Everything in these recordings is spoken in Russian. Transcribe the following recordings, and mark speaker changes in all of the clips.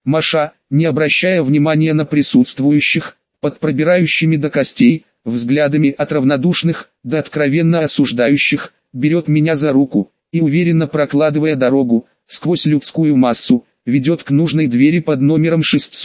Speaker 1: Маша, не обращая внимания на присутствующих, под пробирающими до костей, взглядами от равнодушных до откровенно осуждающих, берет меня за руку и, уверенно прокладывая дорогу сквозь людскую массу, ведет к нужной двери под номером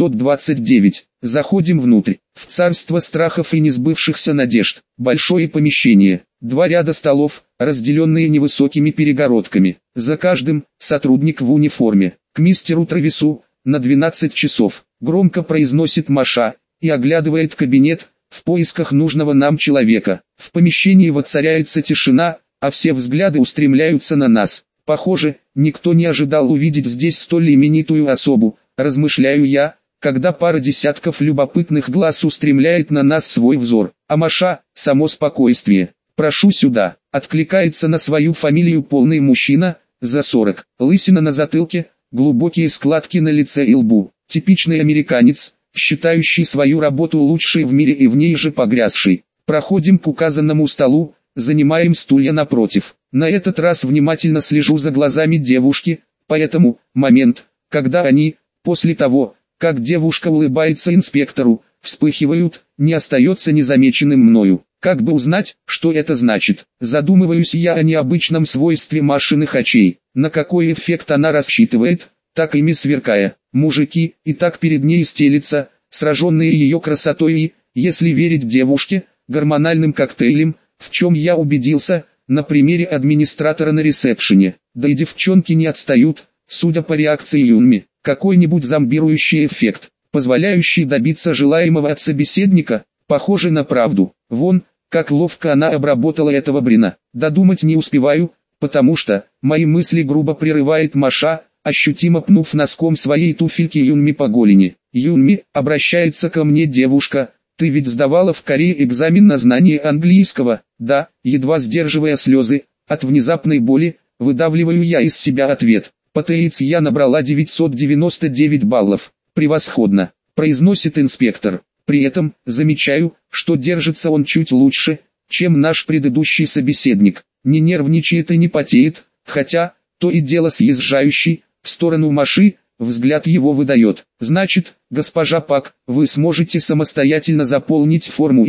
Speaker 1: 629. Заходим внутрь, в царство страхов и несбывшихся надежд. Большое помещение, 2 ряда столов, разделенные невысокими перегородками. За каждым сотрудник в униформе. К мистеру Травису на 12 часов. Громко произносит Маша и оглядывает кабинет в поисках нужного нам человека. В помещении воцаряется тишина, а все взгляды устремляются на нас. Похоже, никто не ожидал увидеть здесь столь именитую особу, размышляю я, когда пара десятков любопытных глаз устремляет на нас свой взор. А Маша, само спокойствие. «Прошу сюда», откликается на свою фамилию полный мужчина, за 40, лысина на затылке, глубокие складки на лице и лбу. Типичный американец, считающий свою работу лучшей в мире и в ней же погрязший. Проходим к указанному столу, занимаем стулья напротив. На этот раз внимательно слежу за глазами девушки, поэтому момент, когда они, после того, как девушка улыбается инспектору, вспыхивают, не остается незамеченным мною. Как бы узнать, что это значит? Задумываюсь я о необычном свойстве Машиных очей. На какой эффект она рассчитывает, так ими сверкая. Мужики и так перед ней стелятся, сраженные ее красотой и, если верить девушке, гормональным коктейлем, в чем я убедился, на примере администратора на ресепшене. Да и девчонки не отстают, судя по реакции Юнми. Какой-нибудь зомбирующий эффект, позволяющий добиться желаемого от собеседника, похоже на правду. Вон, как ловко она обработала этого Брина. Додумать не успеваю, потому что мои мысли грубо прерывает Маша, ощутимо пнув носком своей туфельки Юнми по голени. «Юнми», обращается ко мне девушка, «ты ведь сдавала в Корее экзамен на знание английского?» «Да», едва сдерживая слезы, от внезапной боли, выдавливаю я из себя ответ. По ТЭИЦ я набрала 999 баллов. «Превосходно», произносит инспектор. При этом, замечаю, что держится он чуть лучше, чем наш предыдущий собеседник. Не нервничает и не потеет, хотя, то и дело съезжающий, в сторону Маши, взгляд его выдает. «Значит, госпожа Пак, вы сможете самостоятельно заполнить форму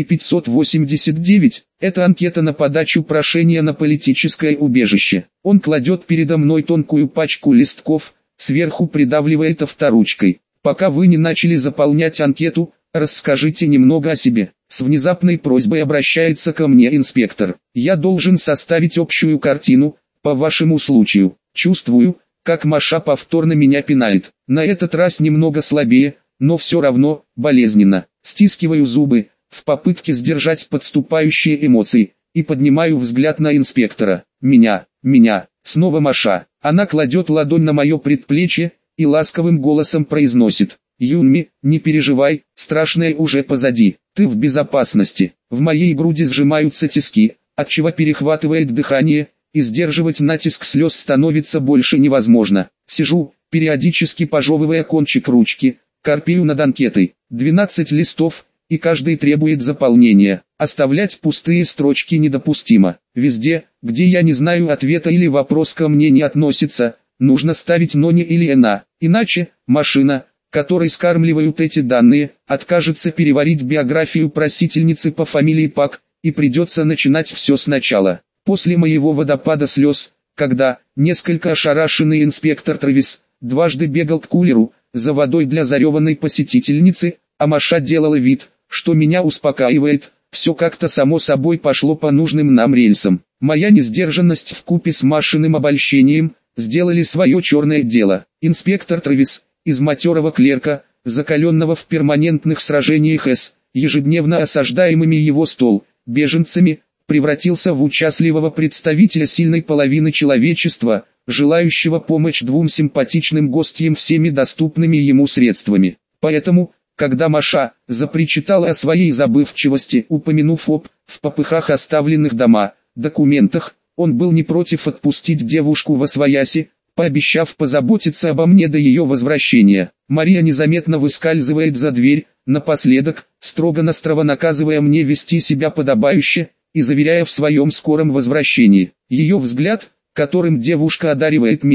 Speaker 1: И-589, это анкета на подачу прошения на политическое убежище». Он кладет передо мной тонкую пачку листков, сверху придавливает авторучкой. «Пока вы не начали заполнять анкету, расскажите немного о себе». С внезапной просьбой обращается ко мне инспектор. «Я должен составить общую картину, по вашему случаю». Чувствую, как Маша повторно меня пинает. На этот раз немного слабее, но все равно, болезненно. Стискиваю зубы, в попытке сдержать подступающие эмоции, и поднимаю взгляд на инспектора. Меня, снова Маша. Она кладет ладонь на мое предплечье, и ласковым голосом произносит: «Юнми, не переживай, страшное уже позади, ты в безопасности». В моей груди сжимаются тиски, отчего перехватывает дыхание, и сдерживать натиск слез становится больше невозможно. Сижу, периодически пожевывая кончик ручки, корпею над анкетой. 12 листов, и каждый требует заполнения. Оставлять пустые строчки недопустимо. Везде, где я не знаю ответа или вопрос ко мне не относится, нужно ставить «но» не или «на». Иначе, машина, которой скармливают эти данные, откажется переварить биографию просительницы по фамилии Пак, и придется начинать все сначала. После моего водопада слез, когда, несколько ошарашенный инспектор Травис, дважды бегал к кулеру, за водой для зареванной посетительницы, а Маша делала вид, что меня успокаивает, все как-то само собой пошло по нужным нам рельсам. Моя несдержанность вкупе с Машиным обольщением, сделали свое черное дело. Инспектор Травис, из матерого клерка, закаленного в перманентных сражениях с ежедневно осаждаемыми его стол, беженцами, превратился в участливого представителя сильной половины человечества, желающего помочь двум симпатичным гостям всеми доступными ему средствами. Поэтому, когда Маша запричитала о своей забывчивости, упомянув в попыхах оставленных дома, документах, он был не против отпустить девушку восвояси, пообещав позаботиться обо мне до ее возвращения. Мария незаметно выскальзывает за дверь, напоследок, строго-настрого наказывая мне вести себя подобающе, и заверяя в своем скором возвращении. Ее взгляд, которым девушка одаривает меня,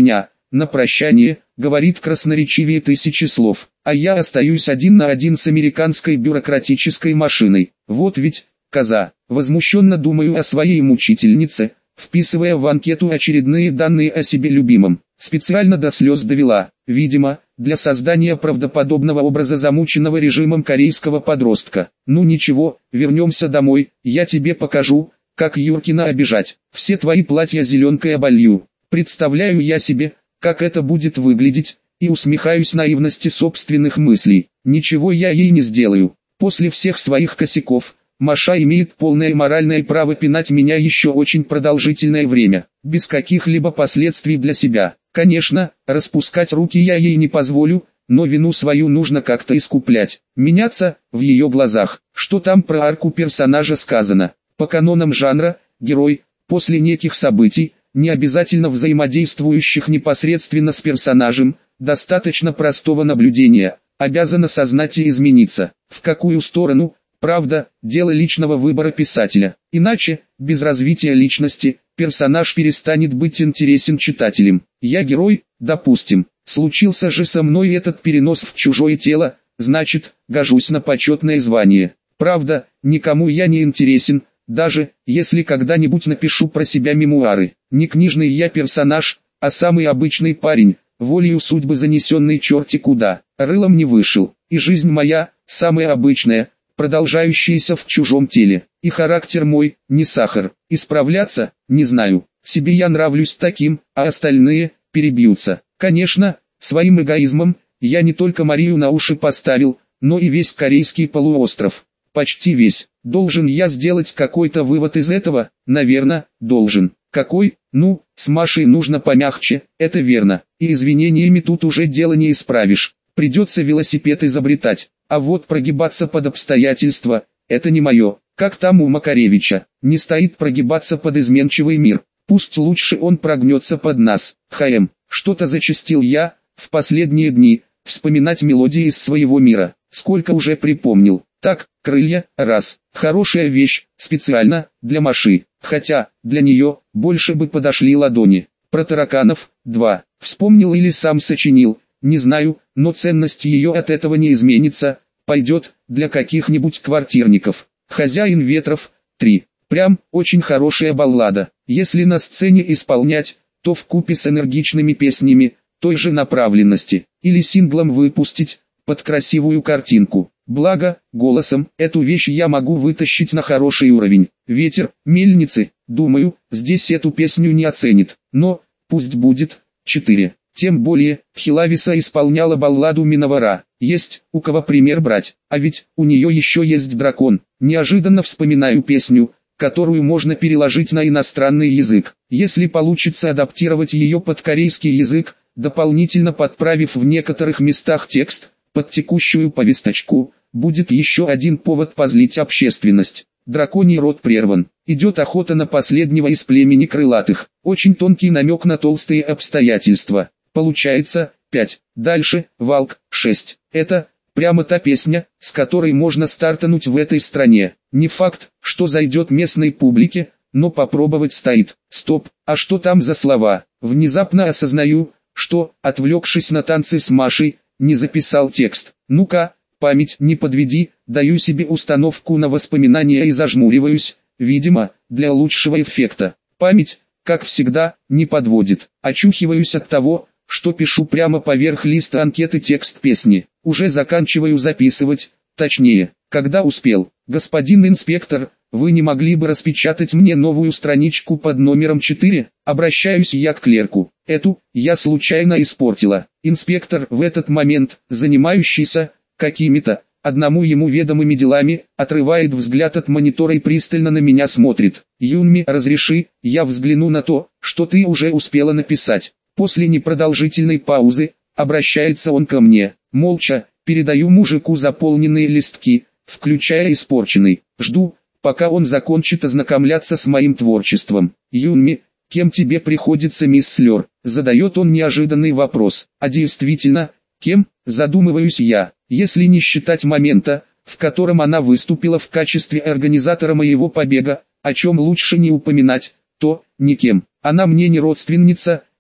Speaker 1: на прощание, говорит красноречивее тысячи слов, а я остаюсь один на один с американской бюрократической машиной. Вот ведь, коза, возмущенно думаю о своей мучительнице, вписывая в анкету очередные данные о себе любимом. Специально до слез довела, видимо, для создания правдоподобного образа замученного режимом корейского подростка. Ну ничего, вернемся домой, я тебе покажу, как Юркина обижать. Все твои платья зеленкой оболью. Представляю я себе, как это будет выглядеть, и усмехаюсь наивности собственных мыслей. Ничего я ей не сделаю. После всех своих косяков, Маша имеет полное моральное право пинать меня еще очень продолжительное время, без каких-либо последствий для себя. Конечно, распускать руки я ей не позволю, но вину свою нужно как-то искуплять. Меняться, в ее глазах. Что там про арку персонажа сказано? По канонам жанра, герой, после неких событий, не обязательно взаимодействующих непосредственно с персонажем, достаточно простого наблюдения, обязан осознать и измениться. В какую сторону? Правда, дело личного выбора писателя. Иначе, без развития личности, персонаж перестанет быть интересен читателям. Я герой, допустим. Случился же со мной этот перенос в чужое тело, значит, гожусь на почетное звание. Правда, никому я не интересен, даже если когда-нибудь напишу про себя мемуары. Не книжный я персонаж, а самый обычный парень, волею судьбы занесенный черти куда. Рылом не вышел, и жизнь моя, самая обычная, продолжающаяся в чужом теле. И характер мой, не сахар. Исправляться, не знаю. Себе я нравлюсь таким, а остальные, перебьются. Конечно, своим эгоизмом, я не только Марию на уши поставил, но и весь корейский полуостров. Почти весь. Должен я сделать какой-то вывод из этого? Наверное, должен. Какой? Ну, с Машей нужно помягче, это верно. И извинениями тут уже дело не исправишь. Придется велосипед изобретать. А вот прогибаться под обстоятельства, это не мое. Как там у Макаревича, не стоит прогибаться под изменчивый мир. Пусть лучше он прогнется под нас. Что-то зачастил я, в последние дни, вспоминать мелодии из своего мира. Сколько уже припомнил. Так, крылья, раз. Хорошая вещь, специально, для Маши. Хотя, для нее, больше бы подошли ладони. Про тараканов, два. Вспомнил или сам сочинил, не знаю, но ценность ее от этого не изменится. Пойдет, для каких-нибудь квартирников. Хозяин ветров, 3. Прям, очень хорошая баллада. Если на сцене исполнять, то вкупе с энергичными песнями, той же направленности. Или синглом выпустить, под красивую картинку. Благо, голосом, эту вещь я могу вытащить на хороший уровень. Ветер, мельницы, думаю, здесь эту песню не оценит. Но, пусть будет, 4. Тем более, Хилависа исполняла балладу Миновара. Есть, у кого пример брать. А ведь, у нее еще есть дракон. Неожиданно вспоминаю песню, которую можно переложить на иностранный язык. Если получится адаптировать ее под корейский язык, дополнительно подправив в некоторых местах текст, под текущую повесточку, будет еще один повод позлить общественность. Драконий род прерван. Идет охота на последнего из племени крылатых. Очень тонкий намек на толстые обстоятельства. Получается, 5. Дальше, Валк, 6. Это, прямо та песня, с которой можно стартануть в этой стране. Не факт, что зайдет местной публике, но попробовать стоит. Стоп, а что там за слова? Внезапно осознаю, что, отвлекшись на танцы с Машей, не записал текст. Ну-ка, память не подведи, даю себе установку на воспоминания и зажмуриваюсь, видимо, для лучшего эффекта. Память, как всегда, не подводит. Очухиваюсь от того, что пишу прямо поверх листа анкеты текст песни. Уже заканчиваю записывать, точнее, когда успел. Господин инспектор, вы не могли бы распечатать мне новую страничку под номером 4? Обращаюсь я к клерку. Эту, я случайно испортила. Инспектор в этот момент, занимающийся, какими-то, одному ему ведомыми делами, отрывает взгляд от монитора и пристально на меня смотрит. Юнми, разреши, я взгляну на то, что ты уже успела написать. После непродолжительной паузы, обращается он ко мне. Молча, передаю мужику заполненные листки, включая испорченный. Жду, пока он закончит ознакомляться с моим творчеством. Юнми, кем тебе приходится мисс Слёр? Задает он неожиданный вопрос. А действительно, кем, задумываюсь я, если не считать момента, в котором она выступила в качестве организатора моего побега, о чем лучше не упоминать, то, никем. Она мне не родственница,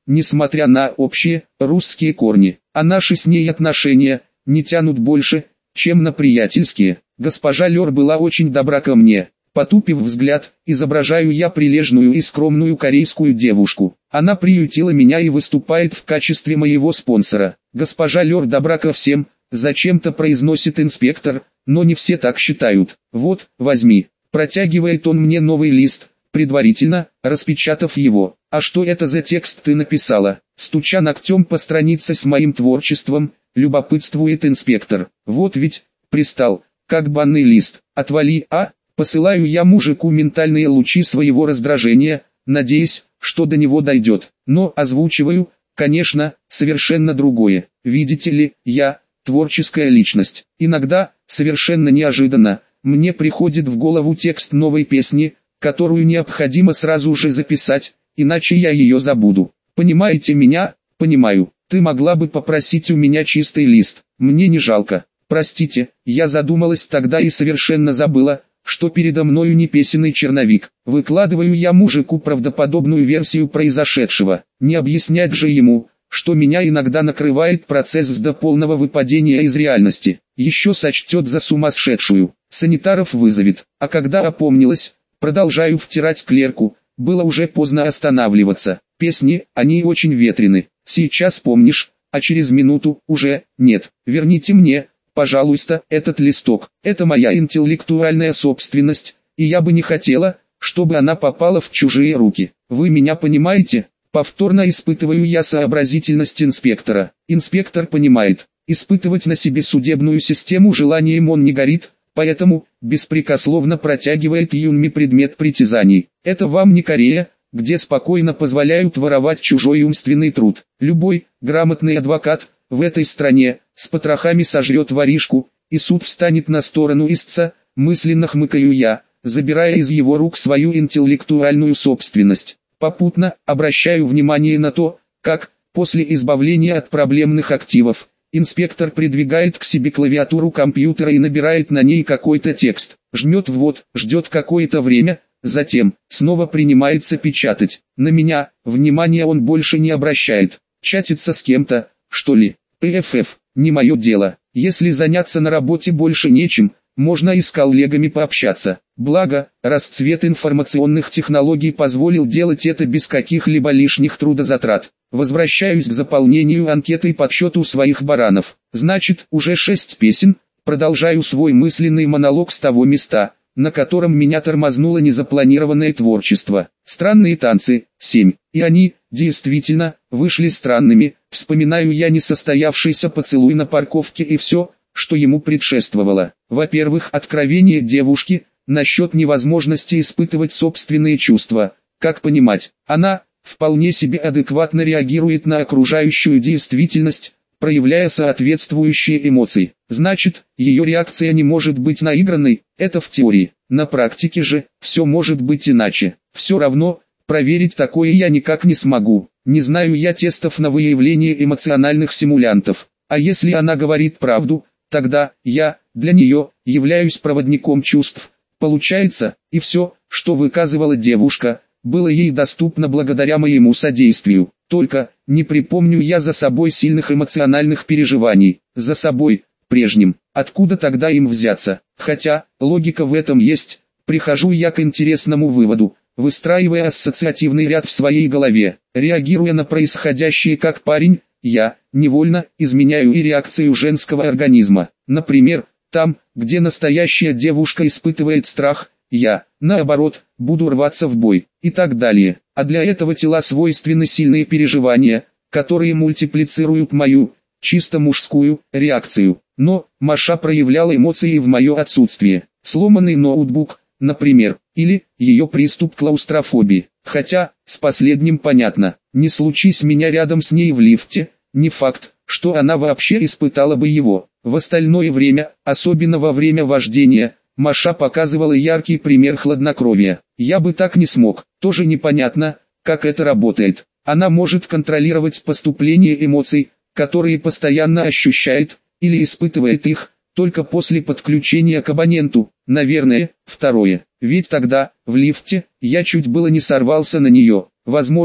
Speaker 1: несмотря на общие русские корни, а наши с ней отношения не тянут больше, чем на приятельские. Госпожа Лёр была очень добра ко мне. Потупив взгляд, изображаю я прилежную и скромную корейскую девушку. Она приютила меня и выступает в качестве моего спонсора. Госпожа Лёр добра ко всем, зачем-то произносит инспектор, но не все так считают. Вот, возьми. Протягивает он мне новый лист, предварительно распечатав его. А что это за текст ты написала? Стуча ногтем по странице с моим творчеством, любопытствует инспектор. Вот ведь, пристал, как банный лист. Отвали, а? Посылаю я мужику ментальные лучи своего раздражения, надеясь, что до него дойдет. Но озвучиваю, конечно, совершенно другое. Видите ли, я творческая личность. Иногда, совершенно неожиданно, мне приходит в голову текст новой песни, которую необходимо сразу же записать, иначе я ее забуду. Понимаете меня? Понимаю. Ты могла бы попросить у меня чистый лист. Мне не жалко. Простите, я задумалась тогда и совершенно забыла, что передо мною не песенный черновик. Выкладываю я мужику правдоподобную версию произошедшего. Не объяснять же ему, что меня иногда накрывает процесс до полного выпадения из реальности. Еще сочтет за сумасшедшую. Санитаров вызовет. А когда опомнилась, продолжаю втирать клерку. Было уже поздно останавливаться. Песни, они очень ветрены. Сейчас помнишь, а через минуту уже нет. Верните мне, пожалуйста, этот листок. Это моя интеллектуальная собственность, и я бы не хотела, чтобы она попала в чужие руки. Вы меня понимаете? Повторно испытываю я сообразительность инспектора. Инспектор понимает. Испытывать на себе судебную систему желанием он не горит, поэтому беспрекословно протягивает Юнми предмет притязаний. Это вам не Корея, где спокойно позволяют воровать чужой умственный труд. Любой грамотный адвокат в этой стране с потрохами сожрет воришку, и суд встанет на сторону истца, мысленно хмыкаю я, забирая из его рук свою интеллектуальную собственность. Попутно обращаю внимание на то, как, после избавления от проблемных активов, инспектор придвигает к себе клавиатуру компьютера и набирает на ней какой-то текст, жмет ввод, ждет какое-то время, затем снова принимается печатать. На меня внимания он больше не обращает. Чатится с кем-то, что ли? ПФФ, не мое дело. Если заняться на работе больше нечем, можно и с коллегами пообщаться. Благо, расцвет информационных технологий позволил делать это без каких-либо лишних трудозатрат. Возвращаюсь к заполнению анкеты и подсчету своих баранов. Значит, уже 6 песен. Продолжаю свой мысленный монолог с того места, на котором меня тормознуло незапланированное творчество. Странные танцы, 7. И они, действительно, вышли странными. Вспоминаю я несостоявшийся поцелуй на парковке и все, что ему предшествовало. Во-первых, откровение девушки насчет невозможности испытывать собственные чувства. Как понимать, она вполне себе адекватно реагирует на окружающую действительность, проявляя соответствующие эмоции. Значит, ее реакция не может быть наигранной, это в теории. На практике же, все может быть иначе. Все равно, проверить такое я никак не смогу. Не знаю я тестов на выявление эмоциональных симулянтов. А если она говорит правду, тогда я, для нее, являюсь проводником чувств. Получается, и все, что выказывала девушка, было ей доступно благодаря моему содействию. Только, не припомню я за собой сильных эмоциональных переживаний, за собой, прежним. Откуда тогда им взяться? Хотя, логика в этом есть. Прихожу я к интересному выводу, выстраивая ассоциативный ряд в своей голове. Реагируя на происходящее как парень, я, невольно, изменяю и реакцию женского организма. Например, там, где настоящая девушка испытывает страх, я, наоборот, буду рваться в бой, и так далее. А для этого тела свойственны сильные переживания, которые мультиплицируют мою, чисто мужскую, реакцию. Но, Маша проявляла эмоции в мое отсутствие. Сломанный ноутбук, например, или ее приступ клаустрофобии. Хотя, с последним понятно, не случись меня рядом с ней в лифте, не факт, что она вообще испытала бы его. В остальное время, особенно во время вождения, Маша показывала яркий пример хладнокровия. Я бы так не смог. Тоже непонятно, как это работает. Она может контролировать поступление эмоций, которые постоянно ощущает, или испытывает их, только после подключения к абоненту. Наверное, второе. Ведь тогда, в лифте, я чуть было не сорвался на нее. Возможно,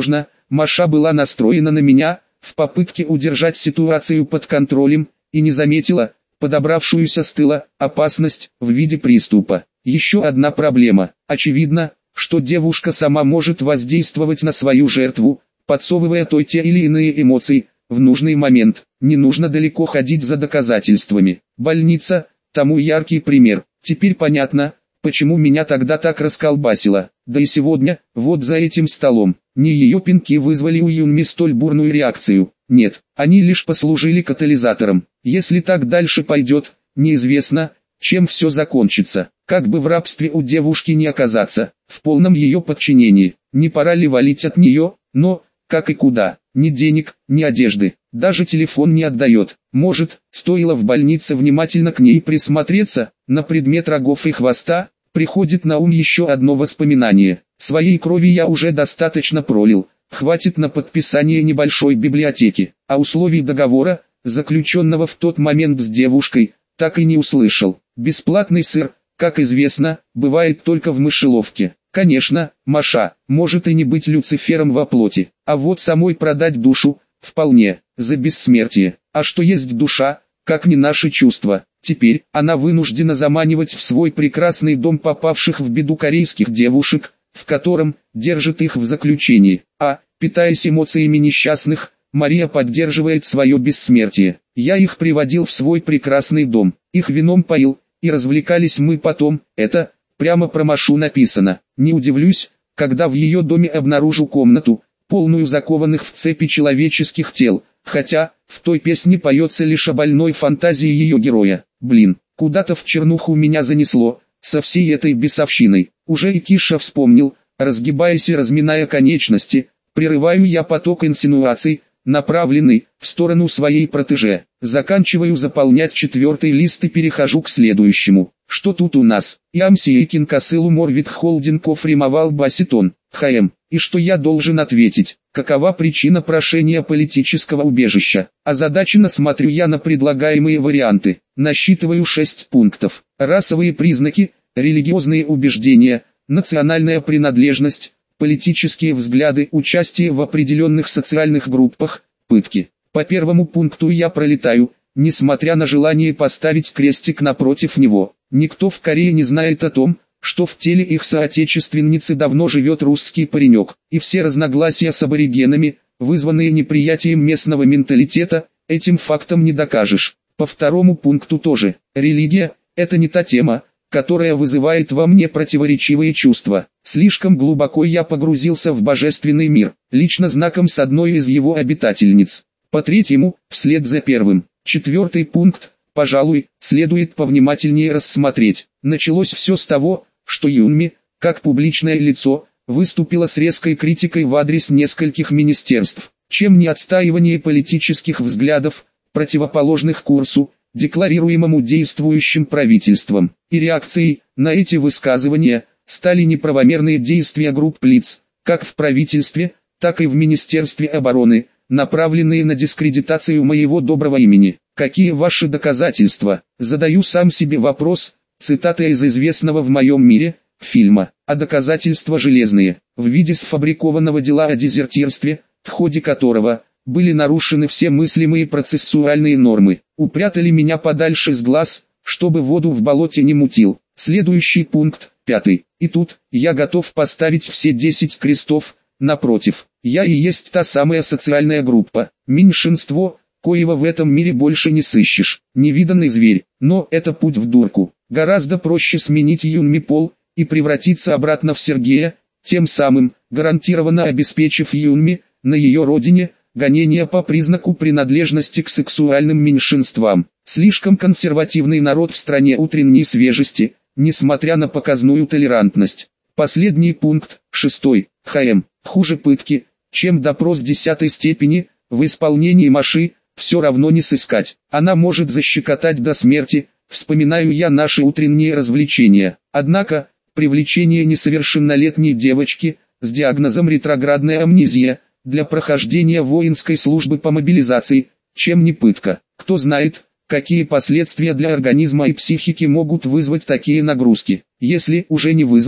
Speaker 1: Маша была настроена на меня, в попытке удержать ситуацию под контролем, и не заметила подобравшуюся с тыла опасность в виде приступа. Еще одна проблема. Очевидно, что девушка сама может воздействовать на свою жертву, подсовывая той те или иные эмоции в нужный момент. Не нужно далеко ходить за доказательствами. Больница – тому яркий пример. Теперь понятно, почему меня тогда так расколбасило. Да и сегодня, вот за этим столом, не ее пинки вызвали у Юнми столь бурную реакцию. Нет, они лишь послужили катализатором. Если так дальше пойдет, неизвестно, чем все закончится. Как бы в рабстве у девушки не оказаться, в полном ее подчинении. Не пора ли валить от нее? Но, как и куда? Ни денег, ни одежды, даже телефон не отдает. Может, стоило в больнице внимательно к ней присмотреться, на предмет рогов и хвоста? Приходит на ум еще одно воспоминание. Своей крови я уже достаточно пролил, хватит на подписание небольшой библиотеки, а условий договора, заключенного в тот момент с девушкой, так и не услышал. Бесплатный сыр, как известно, бывает только в мышеловке. Конечно, Маша может и не быть Люцифером во плоти, а вот самой продать душу, вполне, за бессмертие. А что есть душа, как не наши чувства? Теперь она вынуждена заманивать в свой прекрасный дом попавших в беду корейских девушек, в котором держит их в заключении. А, питаясь эмоциями несчастных, Мария поддерживает свое бессмертие. Я их приводил в свой прекрасный дом, их вином поил, и развлекались мы потом. Это прямо про Машу написано. Не удивлюсь, когда в ее доме обнаружу комнату, полную закованных в цепи человеческих тел, хотя в той песне поется лишь о больной фантазии ее героя. Блин, куда-то в чернуху меня занесло, со всей этой бесовщиной. Уже и Киша вспомнил, разгибаясь и разминая конечности, прерываю я поток инсинуаций, направленный в сторону своей протеже. Заканчиваю заполнять 4-й лист и перехожу к следующему. Что тут у нас? Ямсиекин Косылу Морвит Холдинков римовал Баситон, ХМ. И что я должен ответить? Какова причина прошения политического убежища? Озадаченно смотрю я на предлагаемые варианты. Насчитываю 6 пунктов. Расовые признаки, религиозные убеждения, национальная принадлежность, политические взгляды, участие в определенных социальных группах, пытки. По первому пункту я пролетаю, несмотря на желание поставить крестик напротив него. Никто в Корее не знает о том, что в теле их соотечественницы давно живет русский паренек, и все разногласия с аборигенами, вызванные неприятием местного менталитета, этим фактом не докажешь. По второму пункту тоже. Религия – это не та тема, которая вызывает во мне противоречивые чувства. Слишком глубоко я погрузился в божественный мир, лично знаком с одной из его обитательниц. По третьему, вслед за первым, 4-й пункт, пожалуй, следует повнимательнее рассмотреть. Началось все с того, что Юнми, как публичное лицо, выступила с резкой критикой в адрес нескольких министерств, чем не отстаивание политических взглядов, противоположных курсу, декларируемому действующим правительством. И реакцией на эти высказывания стали неправомерные действия групп лиц, как в правительстве, так и в Министерстве обороны, направленные на дискредитацию моего доброго имени. Какие ваши доказательства? Задаю сам себе вопрос, цитата из известного в моем мире фильма, а доказательства железные, в виде сфабрикованного дела о дезертирстве, в ходе которого были нарушены все мыслимые процессуальные нормы. Упрятали меня подальше с глаз, чтобы воду в болоте не мутил. Следующий пункт, 5. И тут, я готов поставить все 10 крестов, напротив. Я и есть та самая социальная группа, меньшинство, коего в этом мире больше не сыщешь. Невиданный зверь, но это путь в дурку. Гораздо проще сменить Юнми пол и превратиться обратно в Сергея, тем самым, гарантированно обеспечив Юнми, на ее родине, гонения по признаку принадлежности к сексуальным меньшинствам. Слишком консервативный народ в стране утренней свежести, несмотря на показную толерантность. Последний пункт, 6. ХМ. Хуже пытки, чем допрос 10 степени, в исполнении Маши, все равно не сыскать. Она может защекотать до смерти, вспоминаю я наши утренние развлечения. Однако, привлечение несовершеннолетней девочки, с диагнозом ретроградная амнезия, для прохождения воинской службы по мобилизации, чем не пытка. Кто знает, какие последствия для организма и психики могут вызвать такие нагрузки, если уже не вызвали.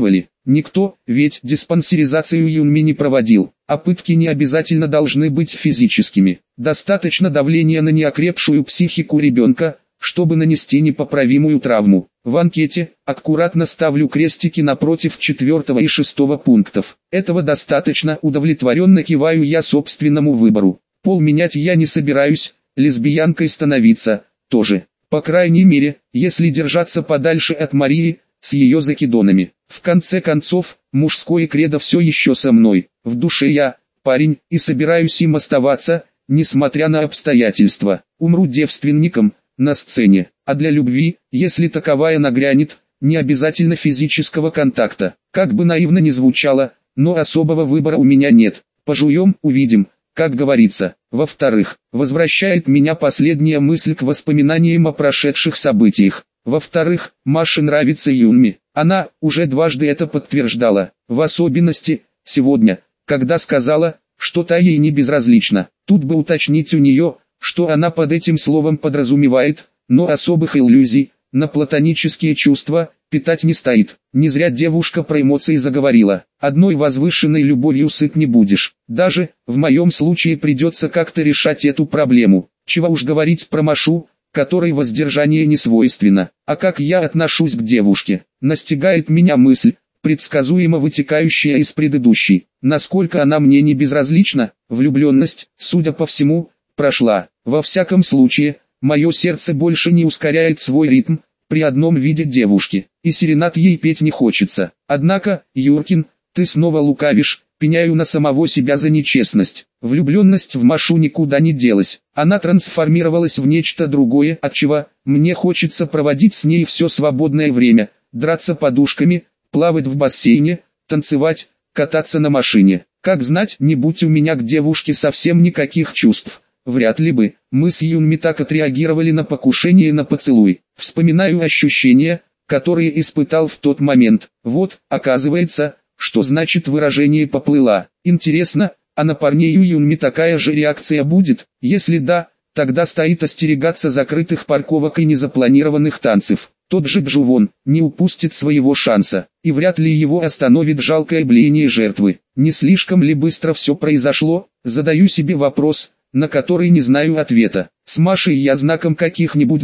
Speaker 1: Никто, ведь диспансеризацию Юнми не проводил, а пытки не обязательно должны быть физическими. Достаточно давления на неокрепшую психику ребенка, чтобы нанести непоправимую травму. В анкете аккуратно ставлю крестики напротив 4 и 6 пунктов. Этого достаточно, удовлетворенно киваю я собственному выбору. Пол менять я не собираюсь, лесбиянкой становиться тоже. По крайней мере, если держаться подальше от Марии, с ее закидонами. В конце концов, мужское кредо все еще со мной. В душе я парень и собираюсь им оставаться, несмотря на обстоятельства. Умру девственником на сцене, а для любви, если таковая нагрянет, не обязательно физического контакта. Как бы наивно ни звучало, но особого выбора у меня нет. Пожуем, увидим, как говорится. Во-вторых, возвращает меня последняя мысль к воспоминаниям о прошедших событиях. Во-вторых, Маше нравится Юнми. Она уже дважды это подтверждала, в особенности сегодня, когда сказала, что та ей не безразлична. Тут бы уточнить у нее, что она под этим словом подразумевает, но особых иллюзий на платонические чувства питать не стоит. Не зря девушка про эмоции заговорила. Одной возвышенной любовью сыт не будешь. Даже в моем случае придется как-то решать эту проблему. Чего уж говорить про Машу, которой воздержание не свойственно. А как я отношусь к девушке? Настигает меня мысль, предсказуемо вытекающая из предыдущей. Насколько она мне не безразлична, влюбленность, судя по всему, прошла. Во всяком случае, мое сердце больше не ускоряет свой ритм при одном виде девушки, и серенад ей петь не хочется. Однако, Юркин, ты снова лукавишь, пеняю на самого себя за нечестность. Влюбленность в Машу никуда не делась, она трансформировалась в нечто другое, отчего мне хочется проводить с ней все свободное время, драться подушками, плавать в бассейне, танцевать, кататься на машине. Как знать, не будь у меня к девушке совсем никаких чувств. Вряд ли бы мы с Юнми так отреагировали на покушение на поцелуй. Вспоминаю ощущения, которые испытал в тот момент. Вот, оказывается, что значит выражение «поплыла». Интересно, а на парней у Юнми такая же реакция будет? Если да, тогда стоит остерегаться закрытых парковок и незапланированных танцев. Тот же Джувон не упустит своего шанса, и вряд ли его остановит жалкое блеяние жертвы. Не слишком ли быстро все произошло? Задаю себе вопрос, на который не знаю ответа. С Машей я знаком каких-нибудь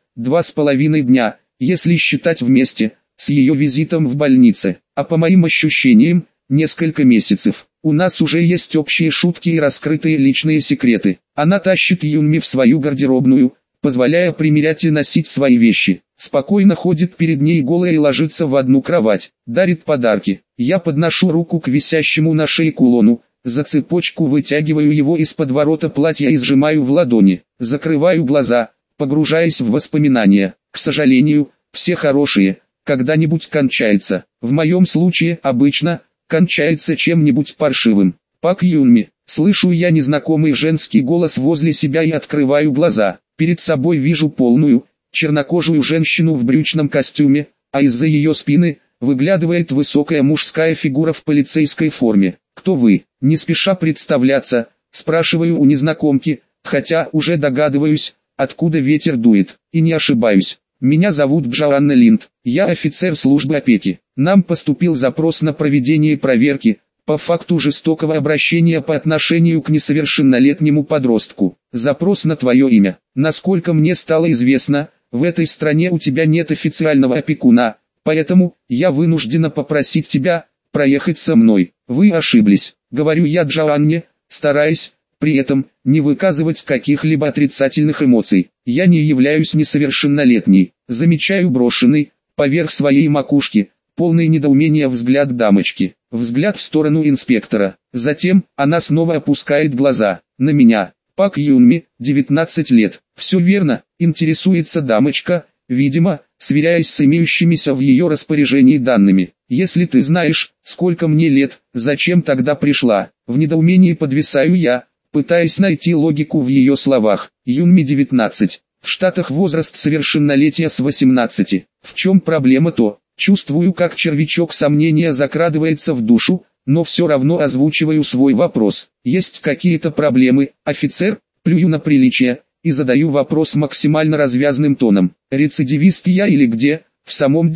Speaker 1: 2–2,5 дня, если считать вместе, с ее визитом в больнице, а по моим ощущениям, несколько месяцев. У нас уже есть общие шутки и раскрытые личные секреты. Она тащит Юнми в свою гардеробную, позволяя примерять и носить свои вещи. Спокойно ходит перед ней голая и ложится в одну кровать. Дарит подарки. Я подношу руку к висящему на шее кулону. За цепочку вытягиваю его из-под ворота платья и сжимаю в ладони. Закрываю глаза, погружаясь в воспоминания. К сожалению, все хорошие когда-нибудь кончаются. В моем случае обычно кончается чем-нибудь паршивым. Пак Юнми. Слышу я незнакомый женский голос возле себя и открываю глаза. Перед собой вижу полную, чернокожую женщину в брючном костюме, а из-за ее спины выглядывает высокая мужская фигура в полицейской форме. «Кто вы?» Не спеша представляться, спрашиваю у незнакомки, хотя уже догадываюсь, откуда ветер дует, и не ошибаюсь. Меня зовут Джоанна Линд, я офицер службы опеки. Нам поступил запрос на проведение проверки по факту жестокого обращения по отношению к несовершеннолетнему подростку. Запрос на твое имя. Насколько мне стало известно, в этой стране у тебя нет официального опекуна, поэтому я вынуждена попросить тебя проехать со мной. Вы ошиблись, говорю я Джоанне, стараясь при этом не выказывать каких-либо отрицательных эмоций. Я не являюсь несовершеннолетней. Замечаю брошенный, поверх своей макушки, полный недоумения взгляд дамочки. Взгляд в сторону инспектора. Затем, она снова опускает глаза. На меня. Пак Юнми, 19 лет. Все верно, интересуется дамочка, видимо, сверяясь с имеющимися в ее распоряжении данными. Если ты знаешь, сколько мне лет, зачем тогда пришла? В недоумении подвисаю я, пытаясь найти логику в ее словах. Юнми 19. В Штатах возраст совершеннолетия с 18. В чем проблема-то? Чувствую, как червячок сомнения закрадывается в душу, но все равно озвучиваю свой вопрос. Есть какие-то проблемы, офицер? Плюю на приличие и задаю вопрос максимально развязным тоном. Рецидивист я или где? В самом деле,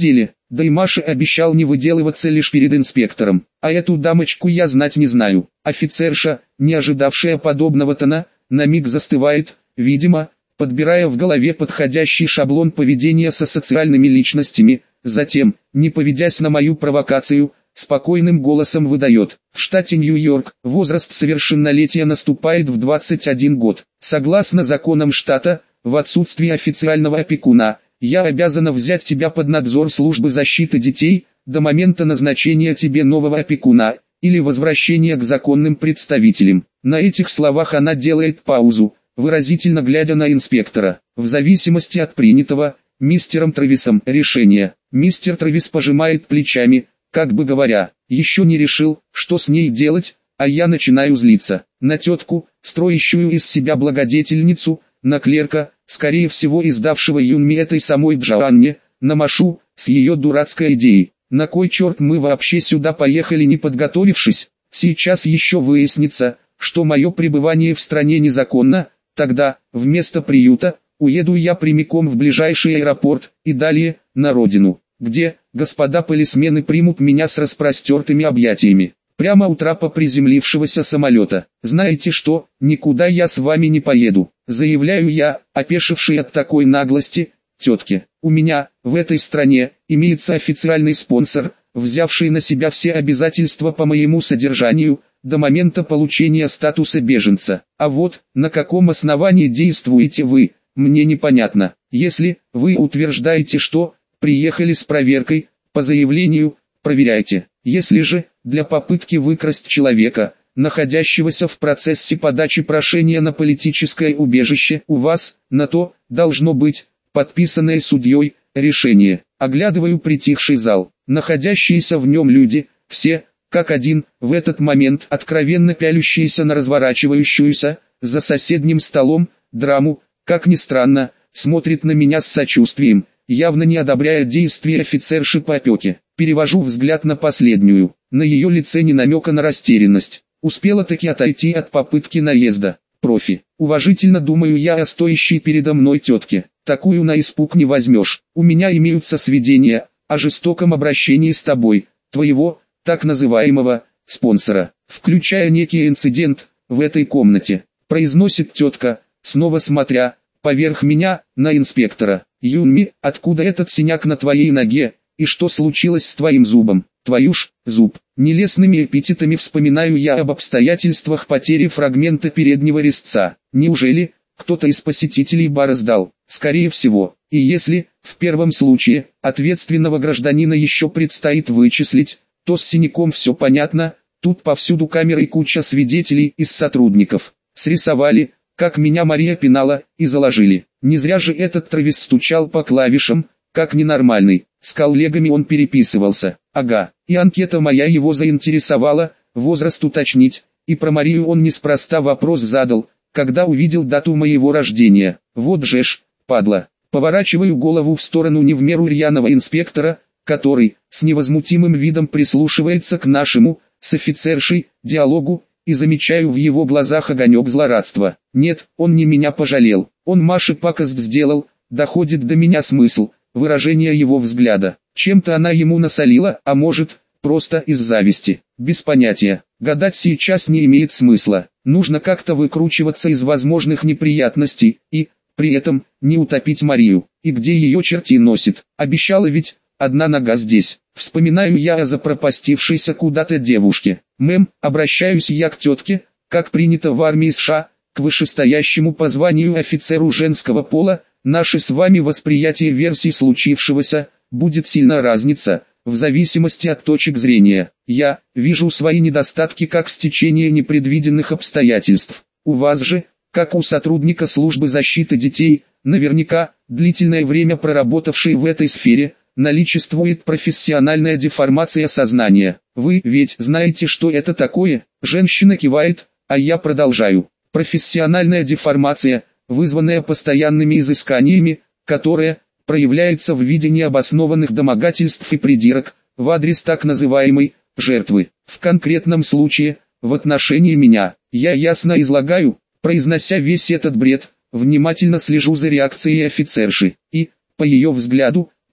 Speaker 1: Да и Маше обещал не выделываться лишь перед инспектором. А эту дамочку я знать не знаю. Офицерша, не ожидавшая подобного тона, на миг застывает, видимо, подбирая в голове подходящий шаблон поведения со социальными личностями. Затем, не поведясь на мою провокацию, спокойным голосом выдает: в штате Нью-Йорк возраст совершеннолетия наступает в 21 год. Согласно законам штата, в отсутствие официального опекуна, я обязана взять тебя под надзор службы защиты детей до момента назначения тебе нового опекуна или возвращения к законным представителям. На этих словах она делает паузу, выразительно глядя на инспектора. В зависимости от принятого мистером Трэвисом решения, мистер Трэвис пожимает плечами, как бы говоря: еще не решил, что с ней делать, а я начинаю злиться. На тетку, строящую из себя благодетельницу, на клерка, скорее всего издавшего Юнми этой самой Джоанне, на Машу, с ее дурацкой идеей. На кой черт мы вообще сюда поехали, не подготовившись? Сейчас еще выяснится, что мое пребывание в стране незаконно. Тогда, вместо приюта, уеду я прямиком в ближайший аэропорт, и далее, на родину, где господа полисмены примут меня с распростертыми объятиями. Прямо у трапа приземлившегося самолета. Знаете что, никуда я с вами не поеду, заявляю я, опешивший от такой наглости, тетке. У меня, в этой стране, имеется официальный спонсор, взявший на себя все обязательства по моему содержанию, до момента получения статуса беженца. А вот, на каком основании действуете вы, мне непонятно. Если вы утверждаете, что приехали с проверкой, по заявлению, проверяйте. Если же, для попытки выкрасть человека, находящегося в процессе подачи прошения на политическое убежище, у вас, на то, должно быть, подписанное судьей, решение. Оглядываю притихший зал. Находящиеся в нем люди, все, как один, в этот момент откровенно пялющиеся на разворачивающуюся, за соседним столом, драму, как ни странно, смотрит на меня с сочувствием, явно не одобряя действия офицерши по опеке. Перевожу взгляд на последнюю. На ее лице ни намека на растерянность. Успела таки отойти от попытки наезда. Профи. Уважительно думаю я о стоящей передо мной тетке. Такую на испуг не возьмешь. У меня имеются сведения о жестоком обращении с тобой, твоего, так называемого, спонсора, включая некий инцидент в этой комнате. Произносит тетка, снова смотря поверх меня на инспектора. Юнми, откуда этот синяк на твоей ноге? И что случилось с твоим зубом? Твою ж, зуб. Нелестными эпитетами вспоминаю я об обстоятельствах потери фрагмента переднего резца. Неужели кто-то из посетителей бара сдал? Скорее всего. И если, в первом случае, ответственного гражданина еще предстоит вычислить, то с синяком все понятно. Тут повсюду камеры и куча свидетелей из сотрудников. Срисовали, как меня Мария пинала, и заложили. Не зря же этот Трэвис стучал по клавишам, как ненормальный. С коллегами он переписывался. Ага, и анкета моя его заинтересовала, возраст уточнить, и про Марию он неспроста вопрос задал, когда увидел дату моего рождения. Вот же ж, падла. Поворачиваю голову в сторону не в меру рьяного инспектора, который, с невозмутимым видом прислушивается к нашему, с офицершей, диалогу, и замечаю в его глазах огонек злорадства. Нет, он не меня пожалел, он Маше пакость сделал, доходит до меня смысл выражение его взгляда. Чем-то она ему насолила, а может, просто из зависти. Без понятия. Гадать сейчас не имеет смысла. Нужно как-то выкручиваться из возможных неприятностей и, при этом, не утопить Марию. И где ее черти носит? Обещала ведь, одна нога здесь. Вспоминаю я о запропастившейся куда-то девушке. Мэм, обращаюсь я к тетке, как принято в армии США, к вышестоящему по званию офицеру женского пола. Наше с вами восприятие версий случившегося будет сильно разниться, в зависимости от точек зрения. Я вижу свои недостатки как стечение непредвиденных обстоятельств. У вас же, как у сотрудника службы защиты детей, наверняка, длительное время проработавшей в этой сфере, наличествует профессиональная деформация сознания. Вы ведь знаете, что это такое? Женщина кивает, а я продолжаю. Профессиональная деформация – вызванная постоянными изысканиями, которая проявляется в виде необоснованных домогательств и придирок в адрес так называемой жертвы. В конкретном случае, в отношении меня, я ясно излагаю, произнося весь этот бред, внимательно слежу за реакцией офицерши, и, по ее взгляду,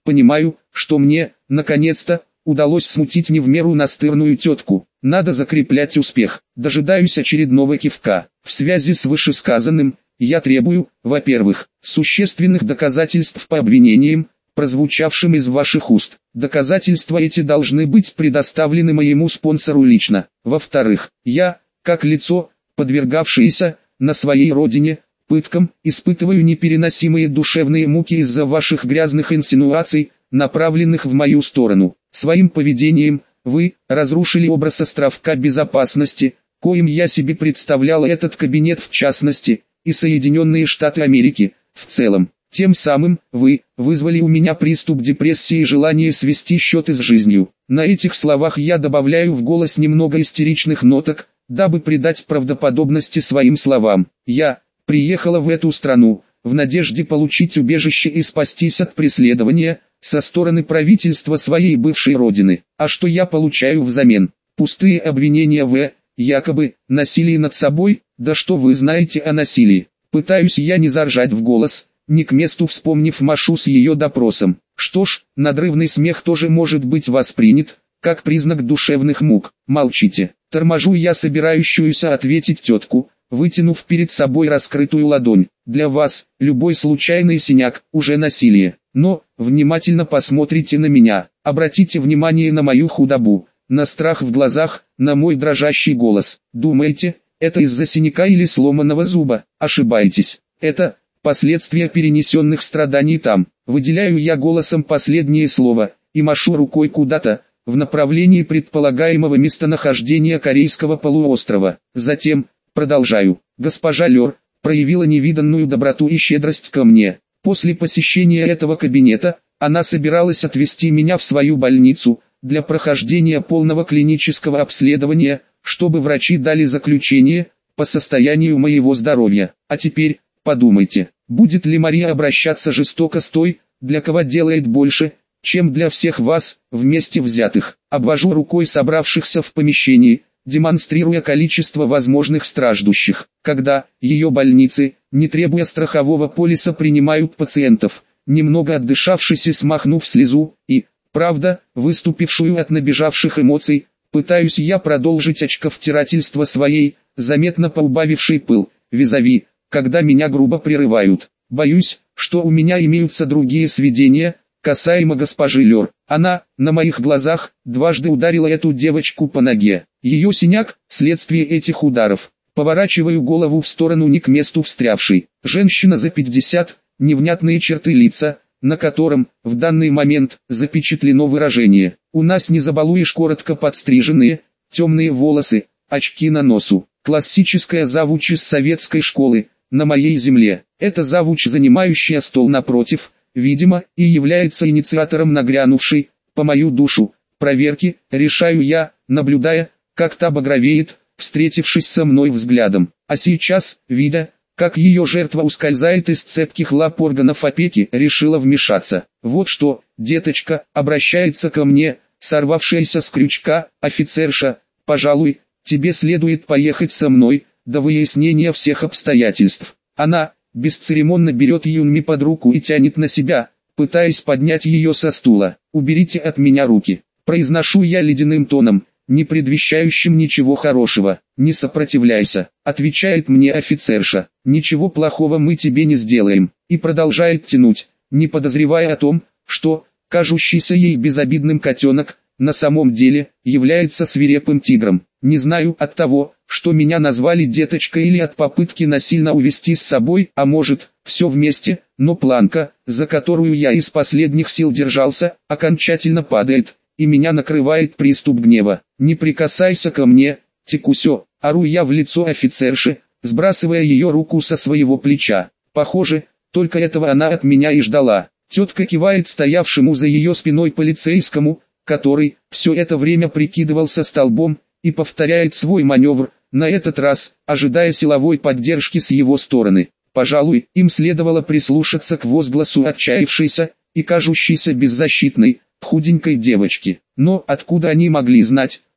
Speaker 1: Понимаю, что мне, наконец-то, удалось смутить не в меру настырную тетку. Надо закреплять успех. Дожидаюсь очередного кивка. В связи с вышесказанным, я требую, во-первых, существенных доказательств по обвинениям, прозвучавшим из ваших уст. Доказательства эти должны быть предоставлены моему спонсору лично. Во-вторых, я, как лицо, подвергавшееся, на своей родине, пыткам, испытываю непереносимые душевные муки из-за ваших грязных инсинуаций, направленных в мою сторону. Своим поведением, вы, разрушили образ островка безопасности, коим я себе представлял этот кабинет в частности, и Соединенные Штаты Америки, в целом. Тем самым, вы, вызвали у меня приступ депрессии и желание свести счеты с жизнью. На этих словах я добавляю в голос немного истеричных ноток, дабы придать правдоподобности своим словам. Я приехала в эту страну, в надежде получить убежище и спастись от преследования, со стороны правительства своей бывшей родины. А что я получаю взамен? Пустые обвинения в, якобы, насилии над собой, да что вы знаете о насилии? Пытаюсь я не заржать в голос, не к месту вспомнив Машу с ее допросом. Что ж, надрывный смех тоже может быть воспринят, как признак душевных мук. Молчите. Торможу я собирающуюся ответить тетку, вытянув перед собой раскрытую ладонь. Для вас, любой случайный синяк, уже насилие. Но, внимательно посмотрите на меня, обратите внимание на мою худобу, на страх в глазах, на мой дрожащий голос. Думаете, это из-за синяка или сломанного зуба? Ошибаетесь. Это последствия перенесенных страданий там. Выделяю я голосом последнее слово, и машу рукой куда-то, в направлении предполагаемого местонахождения Корейского полуострова. Затем, продолжаю, госпожа Лёр проявила невиданную доброту и щедрость ко мне. После посещения этого кабинета, она собиралась отвезти меня в свою больницу, для прохождения полного клинического обследования, чтобы врачи дали заключение, по состоянию моего здоровья. А теперь, подумайте, будет ли Мария обращаться жестоко с той, для кого делает больше, чем для всех вас, вместе взятых. Обвожу рукой собравшихся в помещении, демонстрируя количество возможных страждущих. Когда ее больницы, не требуя страхового полиса, принимают пациентов, немного отдышавшись и смахнув слезу, и, правда, выступившую от набежавших эмоций, пытаюсь я продолжить очковтирательство своей, заметно поубавившей пыл, визави, когда меня грубо прерывают. Боюсь, что у меня имеются другие сведения, касаемо госпожи Лёр. Она, на моих глазах, дважды ударила эту девочку по ноге. Ее синяк – следствие этих ударов. Поворачиваю голову в сторону не к месту встрявшей. Женщина за 50, невнятные черты лица, на котором, в данный момент, запечатлено выражение. У нас не забалуешь коротко подстриженные, темные волосы, очки на носу. Классическая завуч из советской школы, на моей земле. Это завуч, занимающая стол напротив, видимо, и является инициатором нагрянувшей, по мою душу, проверки, решаю я, наблюдая, как та багровеет, встретившись со мной взглядом. А сейчас, видя, как ее жертва ускользает из цепких лап органов опеки, решила вмешаться. Вот что, деточка, обращается ко мне, сорвавшаяся с крючка, офицерша, пожалуй, тебе следует поехать со мной, до выяснения всех обстоятельств. Она, бесцеремонно берет Юнми под руку и тянет на себя, пытаясь поднять ее со стула. «Уберите от меня руки», произношу я ледяным тоном, не предвещающим ничего хорошего. «Не сопротивляйся», отвечает мне офицерша, «ничего плохого мы тебе не сделаем», и продолжает тянуть, не подозревая о том, что, кажущийся ей безобидным котенок, на самом деле, является свирепым тигром. Не знаю, от того, что меня назвали деточкой, или от попытки насильно увести с собой, а может, все вместе, но планка, за которую я из последних сил держался, окончательно падает, и меня накрывает приступ гнева. «Не прикасайся ко мне, Текусё», ору я в лицо офицерши, сбрасывая ее руку со своего плеча. Похоже, только этого она от меня и ждала. Тетка кивает стоявшему за ее спиной полицейскому, который, все это время прикидывался столбом, и повторяет свой маневр, на этот раз, ожидая силовой поддержки с его стороны. Пожалуй, им следовало прислушаться к возгласу отчаявшейся и кажущейся беззащитной, худенькой девочки. Но откуда они могли знать,